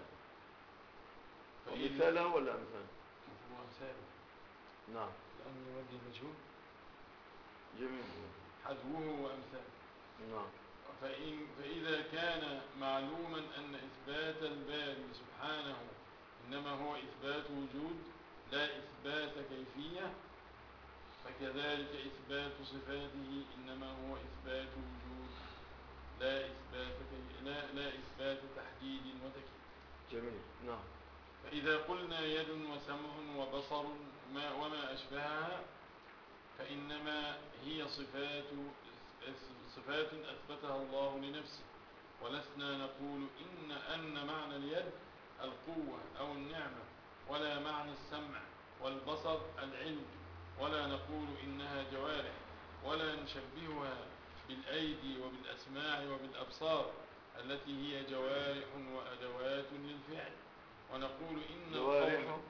ومثاله ولا أمثاله؟ وأمثاله. نعم. لأنه يودي المجهول. جميل. حذوه وأمثاله. نعم. فإن فإذا كان معلوما أن إثبات الباري سبحانه إنما هو إثبات وجود لا إثبات كيفية، فكذلك إثبات صفاته إنما هو إثبات وجود لا إثبات كي... لا, لا إثبات تحديد وتكييف. جميل. نعم. فإذا قلنا يد وسمع وبصر ما وما أشبهها فإنما هي صفات صفات أثبتها الله لنفسه، ولسنا نقول إن أن معنى اليد القوة أو النعمة، ولا معنى السمع والبصر العلم، ولا نقول إنها جوارح، ولا نشبهها بالأيدي وبالأسماع وبالأبصار التي هي جوارح وأدوات للفعل، ونقول إن القول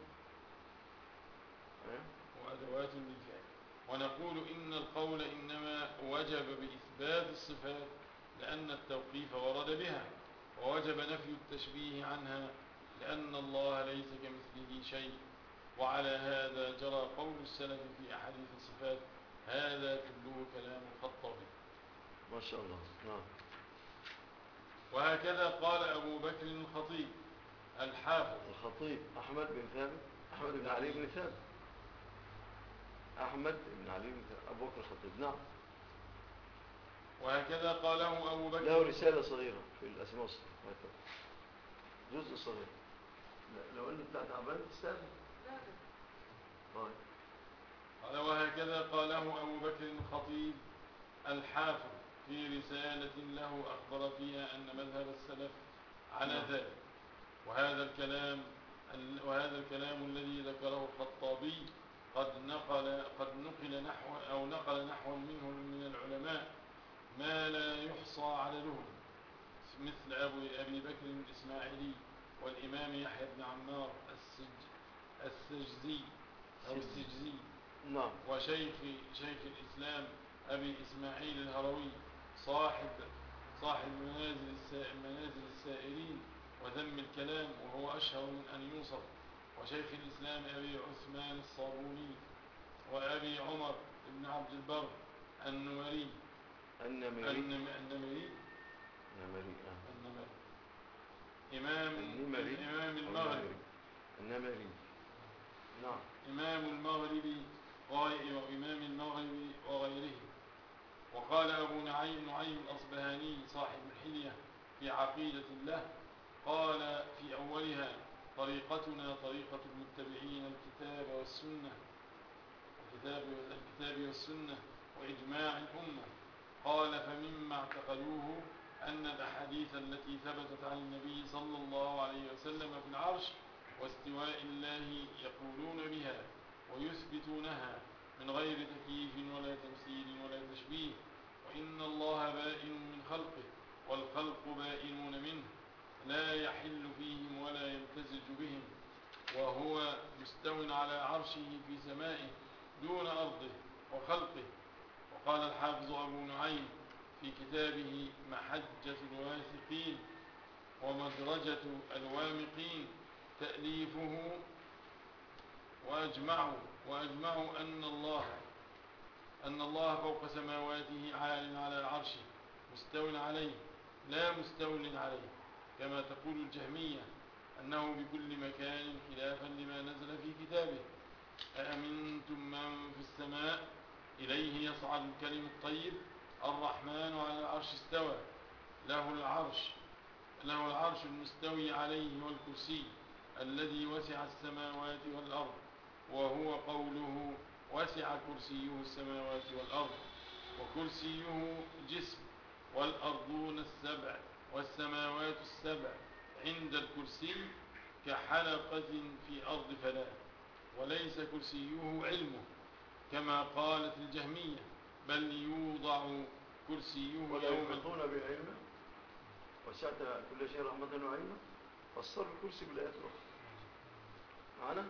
وأدوات للفعل ونقول إن القول إنما وجب بإثبات الصفات لأن التوقيف ورد بها، ووجب نفي التشبيه عنها لأن الله ليس كمثله شيء. وعلى هذا جرى قول السلف في أحاديث الصفات. هذا كله كلام الخطابي ما شاء الله. نعم. وهكذا قال أبو بكر الخطيب الحافظ الخطيب أحمد بن ثابت أحمد بن علي بن ثابت أحمد بن علي بن ثابت أبو بكر الخطيب. نعم. وهكذا قاله أبو بكر له رسالة صغيرة في الأسماء والصفات، جزء صغير. لو قلنا بتاع تعبان تستاهل. قال وهكذا قاله أبو بكر الخطيب الحافظ في رسالة له أخبر فيها أن مذهب السلف على ذلك. وهذا الكلام وهذا الكلام الذي ذكره الخطابي قد نقل قد نقل نحو أو نقل نحو منه من العلماء ما لا يحصى عددهم، مثل أبي, أبي بكر الإسماعيلي والإمام يحيى بن عمار السج السجزي أو السجزي نعم. وشيخ شيخ الإسلام أبي إسماعيل الهروي صاحب صاحب منازل السائرين وذم الكلام، وهو أشهر من أن يوصف. وشيخ الإسلام أبي عثمان الصابوني، وأبي عمر بن عبد البر النمري النمري النم- النمري النمري آه. النمري إمام النمري إمام أو المغرب النمري النمري نعم. إمام المغرب غاي- وإمام المغرب وغيره. وقال أبو نعيم نعيم الأصبهاني صاحب الحلية في عقيدة الله، قال في أولها: طريقتنا طريقة المتبعين الكتاب والسنة الكتاب الكتاب والسنة وإجماع الأمة. قال: فمما اعتقدوه أن الأحاديث التي ثبتت عن النبي صلى الله عليه وسلم في العرش واستواء الله يقولون بها ويثبتونها من غير تكييف ولا تمثيل ولا تشبيه، وإن الله بائن من خلقه والخلق بائنون منه، لا يحل فيهم ولا يمتزج بهم، وهو مستو على عرشه في سمائه دون أرضه وخلقه. وقال الحافظ أبو نعيم في كتابه محجة الواثقين ومدرجة الوامقين تأليفه: وأجمعوا وأجمعوا أن الله أن الله فوق سماواته عال على عرشه مستو عليه لا مستول عليه، كما تقول الجهمية أنه بكل مكان خلافا لما نزل في كتابه. أأمنتم من في السماء إليه يصعد الكلم الطيب الرحمن على العرش استوى، له العرش له العرش المستوي عليه والكرسي الذي وسع السماوات والأرض، وهو قوله: وسع كرسيه السماوات والأرض. وكرسيه جسم، والأرضون السبع والسماوات السبع عند الكرسي كحلقة في أرض فلاة، وليس كرسيه علمه كما قالت الجهمية، بل يوضع كرسيه ولا يوم يحيطون بعلمه وسعت كل شيء رحمة وعلما. فسر الكرسي بالآيات الأخرى معنا.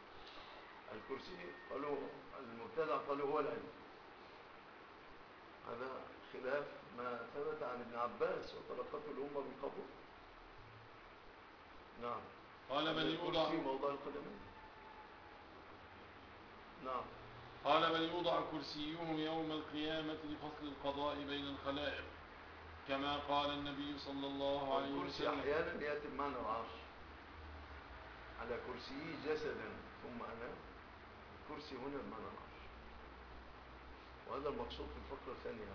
الكرسي قالوا المبتدع قالوا هو العلم، هذا خلاف ما ثبت عن ابن عباس وتلقته الأمة بالقبول. نعم. قال: بل يوضع الكرسي موضع القدمين. نعم. قال بل يوضع كرسيه يوم القيامة لفصل القضاء بين الخلائق، كما قال النبي صلى الله عليه والكرسي وسلم. أحيانا يأتي بمعنى العرش، على كرسيه جسدا ثم أنا، الكرسي هنا بمعنى العرش، وهذا المقصود في الفقرة الثانية.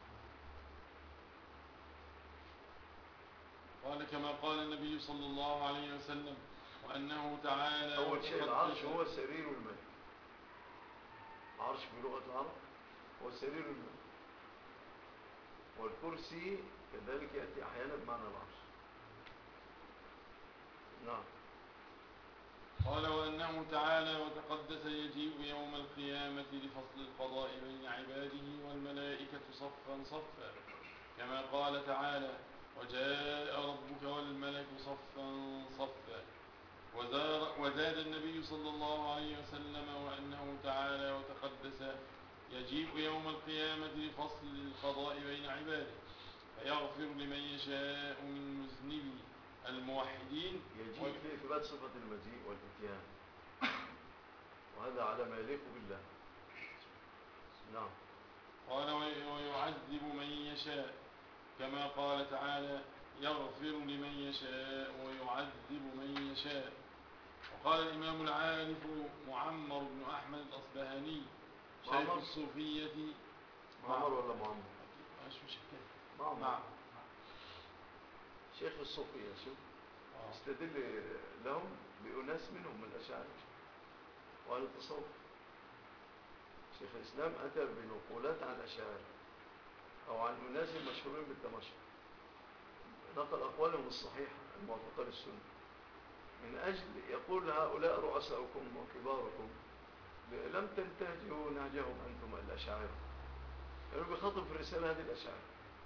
قال: كما قال النبي صلى الله عليه وسلم: وأنه تعالى أول شيء وتقدس- العرش هو سرير الملك. عرش بلغة العرب هو سرير الملك، والكرسي كذلك يأتي أحيانا بمعنى العرش. نعم. قال: وأنه تعالى وتقدس يجيء يوم القيامة لفصل القضاء بين عباده والملائكة صفا صفا، كما قال تعالى: وجاء ربك والملك صفا صفا. وزار- وزاد النبي صلى الله عليه وسلم: وأنه تعالى وتقدس يجيء يوم القيامة لفصل القضاء بين عباده فيغفر لمن يشاء من مذنبي الموحدين. يجيء في إثبات صفة المجيء والإتيان، وهذا على ما يليق بالله. نعم. قال: وي- ويعذب من يشاء، كما قال تعالى: يغفر لمن يشاء ويعذب من يشاء. وقال الإمام العارف معمر بن أحمد الأصبهاني شيخ معمر؟ الصوفية. معمر ولا معمر؟ مش مشكلة. معمر. نعم. شيخ الصوفية شوف آه. استدل لهم بأناس منهم من الأشاعرة وعلى التصوف. شيخ الإسلام أتى بنقولات عن الأشاعرة أو عن أناس مشهورين بالتمشق، نقل أقوالهم الصحيحة الموافقة للسنة، من أجل يقول هؤلاء رؤساؤكم وكباركم لم تنتهجوا نهجهم أنتم الأشاعرة، يعني بخطب في الرسالة هذه الأشاعرة.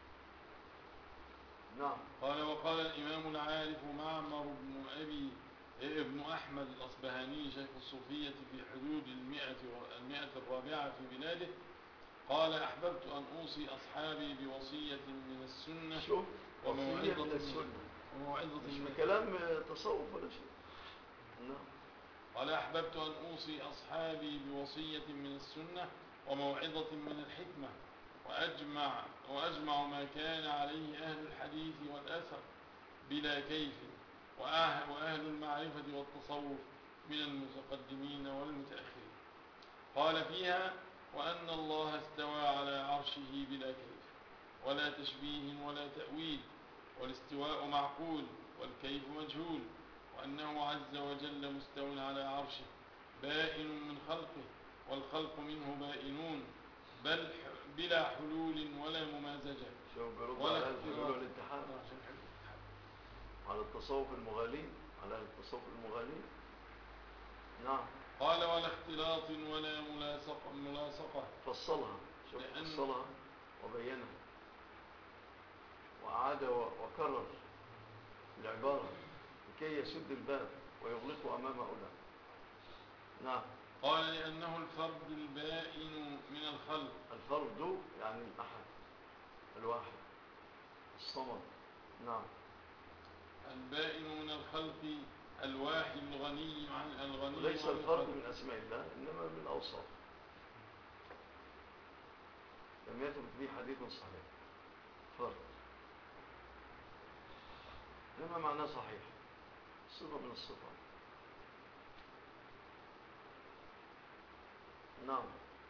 نعم. قال: وقال الإمام العارف معمر بن أبي ابن أحمد الأصبهاني شيخ الصوفية في حدود المئة المئة الرابعة في بلاده، قال: أحببت أن أوصي أصحابي بوصية من السنة شوف وصية وموعظة من من السنة، وموعظة مش من بكلام تصوف ولا شيء. نعم. قال أحببت أن أوصي أصحابي بوصية من السنة وموعظة من الحكمة وأجمع, وأجمع ما كان عليه أهل الحديث والأثر بلا كيف وأه- وأهل المعرفة والتصوف من المتقدمين والمتأخرين. قال فيها: وأن الله استوى على عرشه بلا كيف ولا تشبيه ولا تأويل، والاستواء معقول والكيف مجهول، وأنه عز وجل مستو على عرشه بائن من خلقه والخلق منه بائنون، بل ح- بلا حلول ولا ممازجة شو بيرد ولا على الحلول اختلاط. والاتحاد، على التصوف المغالين، على التصوف المغالين. نعم. قال: ولا اختلاط ولا ملاصقة, ملاصقة فصلها، شوف لأن فصلها وبينها وأعاد و- وكرر العبارة لكي يسد الباب ويغلقه أمام أولى. نعم. قال: لأنه الفرد البائن من الخلق. الفرد يعني الأحد الواحد الصمد. نعم. البائن من الخلق الواحد الغني عن الغني وليس عن الفرد الخلق. من أسماء الله إنما من الأوصاف، لم يثبت به حديث صحيح فرد، إنما معناه صحيح، صفة من الصفات. نعم.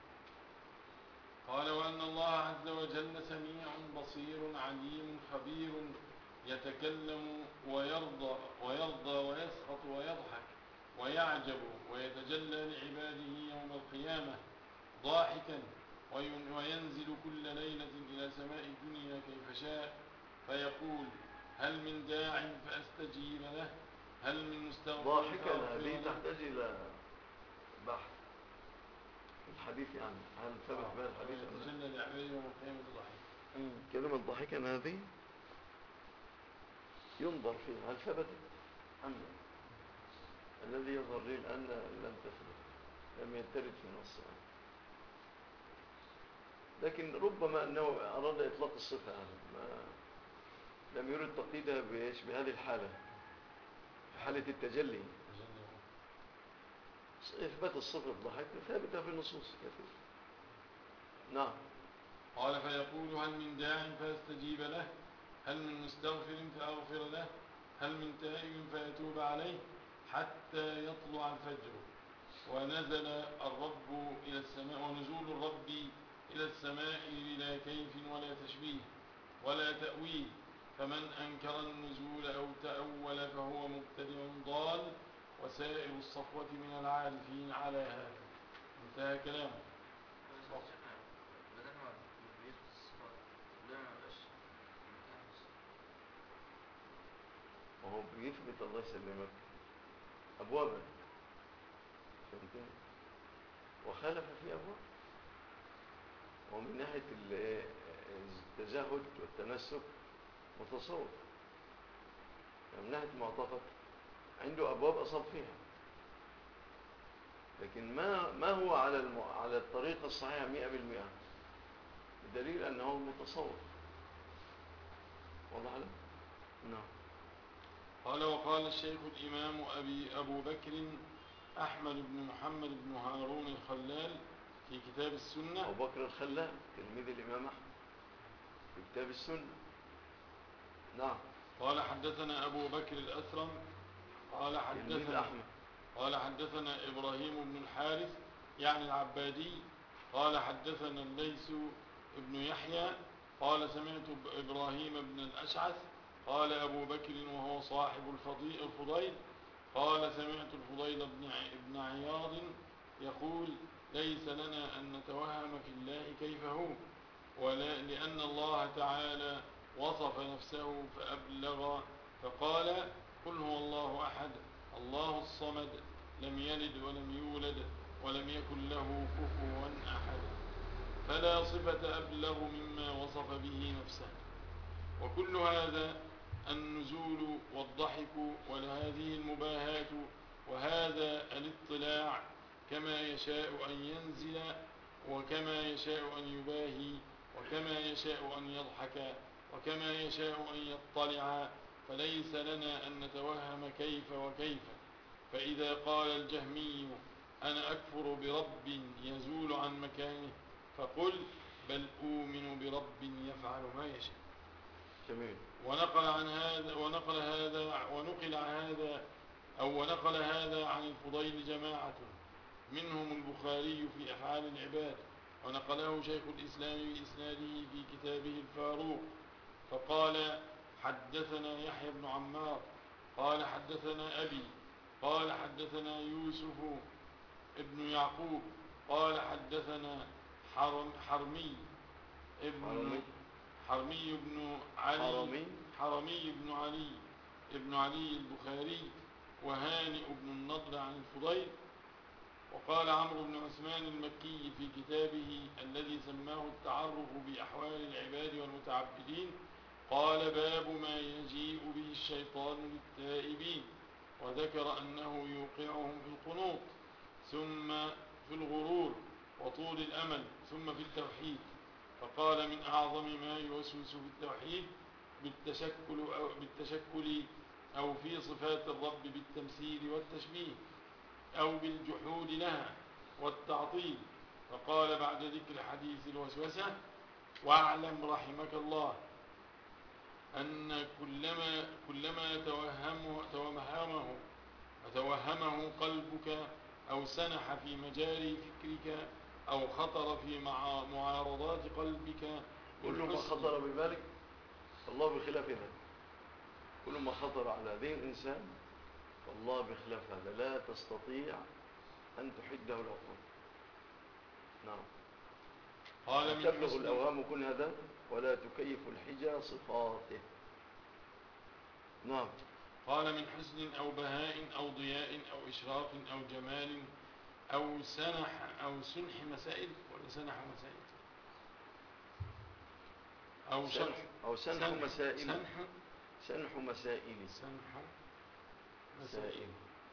قال: وأن الله عز وجل سميع بصير عليم خبير، يتكلم ويرضى ويرضى ويسخط ويضحك ويعجب ويتجلى لعباده يوم القيامة ضاحكا، وين- وينزل كل ليلة إلى سماء الدنيا كيف شاء فيقول: هل من داع فأستجيب له، هل من مستغفر ضاحكا فأغفر هذه له. تحتاج إلى بحث الحديث، يعني هل ثبت بها الحديث أم لا؟ ويتجلى لعباده يوم القيامة ضاحكا. كلمة ضاحكا هذه ينظر فيها هل ثبتت أم لا. الذي يظهر لي الآن لم تثبت، لم يترد في النص، لكن ربما أنه أراد إطلاق الصفة، يعني ما لم يرد تقييدها بإيش بهذه الحالة، في حالة التجلي. إثبات الصفة الضحك ثابتة في النصوص كثير. نعم. قال: فيقول: هل من داع فاستجيب له، هل من مستغفر فأغفر له، هل من تائب فيتوب عليه، حتى يطلع الفجر. ونزل الرب إلى السماء ونزول الرب إلى السماء بلا كيف ولا تشبيه ولا تأويل، فمن أنكر النزول أو تأول فهو مبتدع ضال، وسائر الصفوة من العارفين على هذا. انتهى كلامه. وهو بيثبت الله يسلمك أبوابا، فهمتني، وخالف في أبواب. ومن ناحية ال- التزاهد والتنسك متصور، يعني من ناحية المعتقد عنده أبواب أصاب فيها، لكن ما ما هو على الم... على الطريقة الصحيحة مئة بالمئة، بدليل أنه متصور. والله أعلم. نعم. قال: وقال الشيخ الإمام أبي أبو بكر أحمد بن محمد بن هارون الخلال في كتاب السنة. أبو بكر الخلال تلميذ الإمام أحمد في كتاب السنة. نعم. قال: حدثنا أبو بكر الأثرم قال تلميذ حدثنا أحمد. قال حدثنا إبراهيم بن الحارث يعني العبادي قال حدثنا الليث بن يحيى قال: سمعت إبراهيم بن الأشعث قال أبو بكر وهو صاحب الفضيل الفضيل قال: سمعت الفضيل بن ابن عياض يقول: ليس لنا أن نتوهم في الله كيف هو، ولا لأن الله تعالى وصف نفسه فأبلغ فقال: قل هو الله أحد الله الصمد لم يلد ولم يولد ولم يكن له كفوا أحد، فلا صفة أبلغ مما وصف به نفسه. وكل هذا النزول والضحك وهذه المباهات وهذا الاطلاع كما يشاء أن ينزل وكما يشاء أن يباهي وكما يشاء أن يضحك وكما يشاء أن يطلع فليس لنا أن نتوهم كيف وكيف. فإذا قال الجهمي أنا أكفر برب يزول عن مكانه فقل بل أؤمن برب يفعل ما يشاء. جميل. ونقل عن هذا ونقل هذا ونقل عن هذا أو ونقل هذا عن الفضيل جماعة منهم البخاري في أفعال العباد، ونقله شيخ الإسلام بإسناده في كتابه الفاروق، فقال حدثنا يحيى بن عمار قال حدثنا أبي قال حدثنا يوسف ابن يعقوب قال حدثنا حرم حرمي ابن حرمي حرمي بن علي حرمي حرمي بن علي ابن علي البخاري وهانئ بن النضر عن الفضيل. وقال عمرو بن عثمان المكي في كتابه الذي سماه التعرف بأحوال العباد والمتعبدين قال باب ما يجيء به الشيطان للتائبين، وذكر أنه يوقعهم في القنوط ثم في الغرور وطول الأمل ثم في التوحيد. فقال من أعظم ما يوسوس في التوحيد بالتشكل أو, بالتشكل أو في صفات الرب بالتمثيل والتشبيه أو بالجحود لها والتعطيل. فقال بعد ذكر حديث الوسوسة واعلم رحمك الله أن كلما كلما توهمه توهمه وتوهمه قلبك أو سنح في مجاري فكرك أو خطر في مع معارضات قلبك كل ما خطر ببالك الله بخلاف ذلك. كل ما خطر على ذهن الإنسان فالله بخلاف هذا لا تستطيع أن تحده العقول. نعم. قال من تبلغ حسن الأوهام كل هذا ولا تكيف الحجى صفاته. نعم. قال من حسن أو بهاء أو ضياء أو إشراق أو جمال أو سنح أو سنح مسائل ولا سنح مسائل أو سنح أو سنح, سنح مسائل سنح سنح مسائل سنح مسائل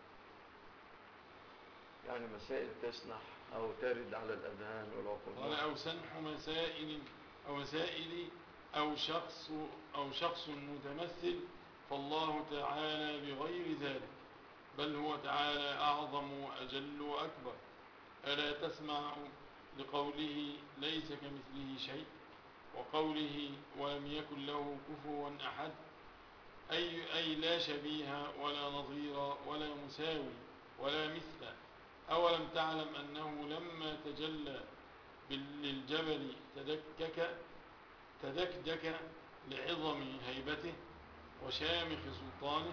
يعني مسائل تسنح أو ترد على الأذهان والعقول. قال أو سنح مسائل أو مسائل أو شخص أو شخص متمثل، فالله تعالى بغير ذلك، بل هو تعالى أعظم وأجل وأكبر. ألا تسمع لقوله ليس كمثله شيء، وقوله ولم يكن له كفوا أحد، أي, أي لا شبيه ولا نظير ولا مساوي ولا مثل. أولم تعلم أنه لما تجلى للجبل تدكك تدكدك لعظم هيبته وشامخ سلطانه،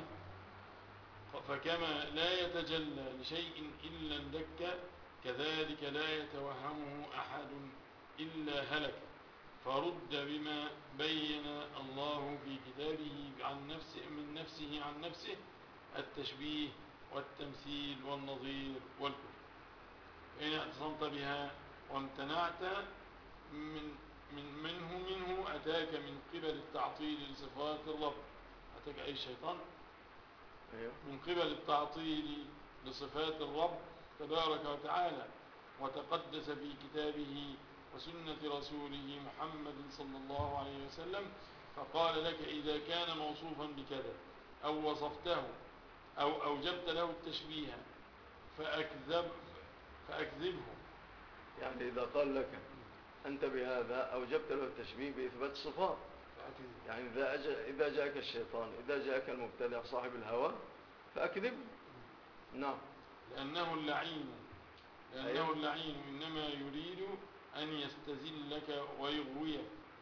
فكما لا يتجلى لشيء إلا اندك كذلك لا يتوهمه أحد إلا هلك. فرد بما بين الله في كتابه عن نفسه من نفسه عن نفسه التشبيه والتمثيل والنظير والكفر. فإن اعتصمت بها وامتنعت من من منه منه أتاك من قبل التعطيل لصفات الرب. أتاك أي شيطان أيوه. من قبل التعطيل لصفات الرب تبارك وتعالى، وتقدس في كتابه وسنة رسوله محمد صلى الله عليه وسلم، فقال لك إذا كان موصوفا بكذا أو وصفته أو أوجبت له التشبيه فأكذب فأكذبه. يعني إذا قال لك أنت بهذا أوجبت له التشبيه بإثبات الصفات. يعني إذا, إذا جاءك الشيطان، إذا جاءك المبتدع صاحب الهوى فأكذبه. نعم. لأنه اللعين لأنه أيوه. اللعين إنما يريد أن يستزلك ويغويك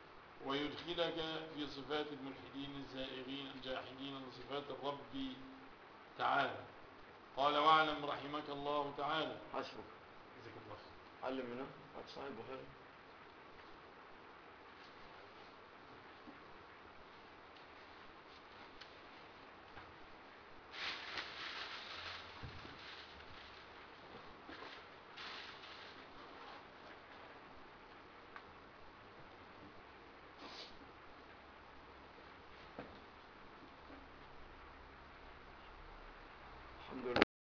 ويدخلك في صفات الملحدين الزائغين الجاحدين لصفات الرب تعالى. قال واعلم رحمك الله تعالى. حسبك. جزاك الله خير. علم منه. هات صحيح البخاري.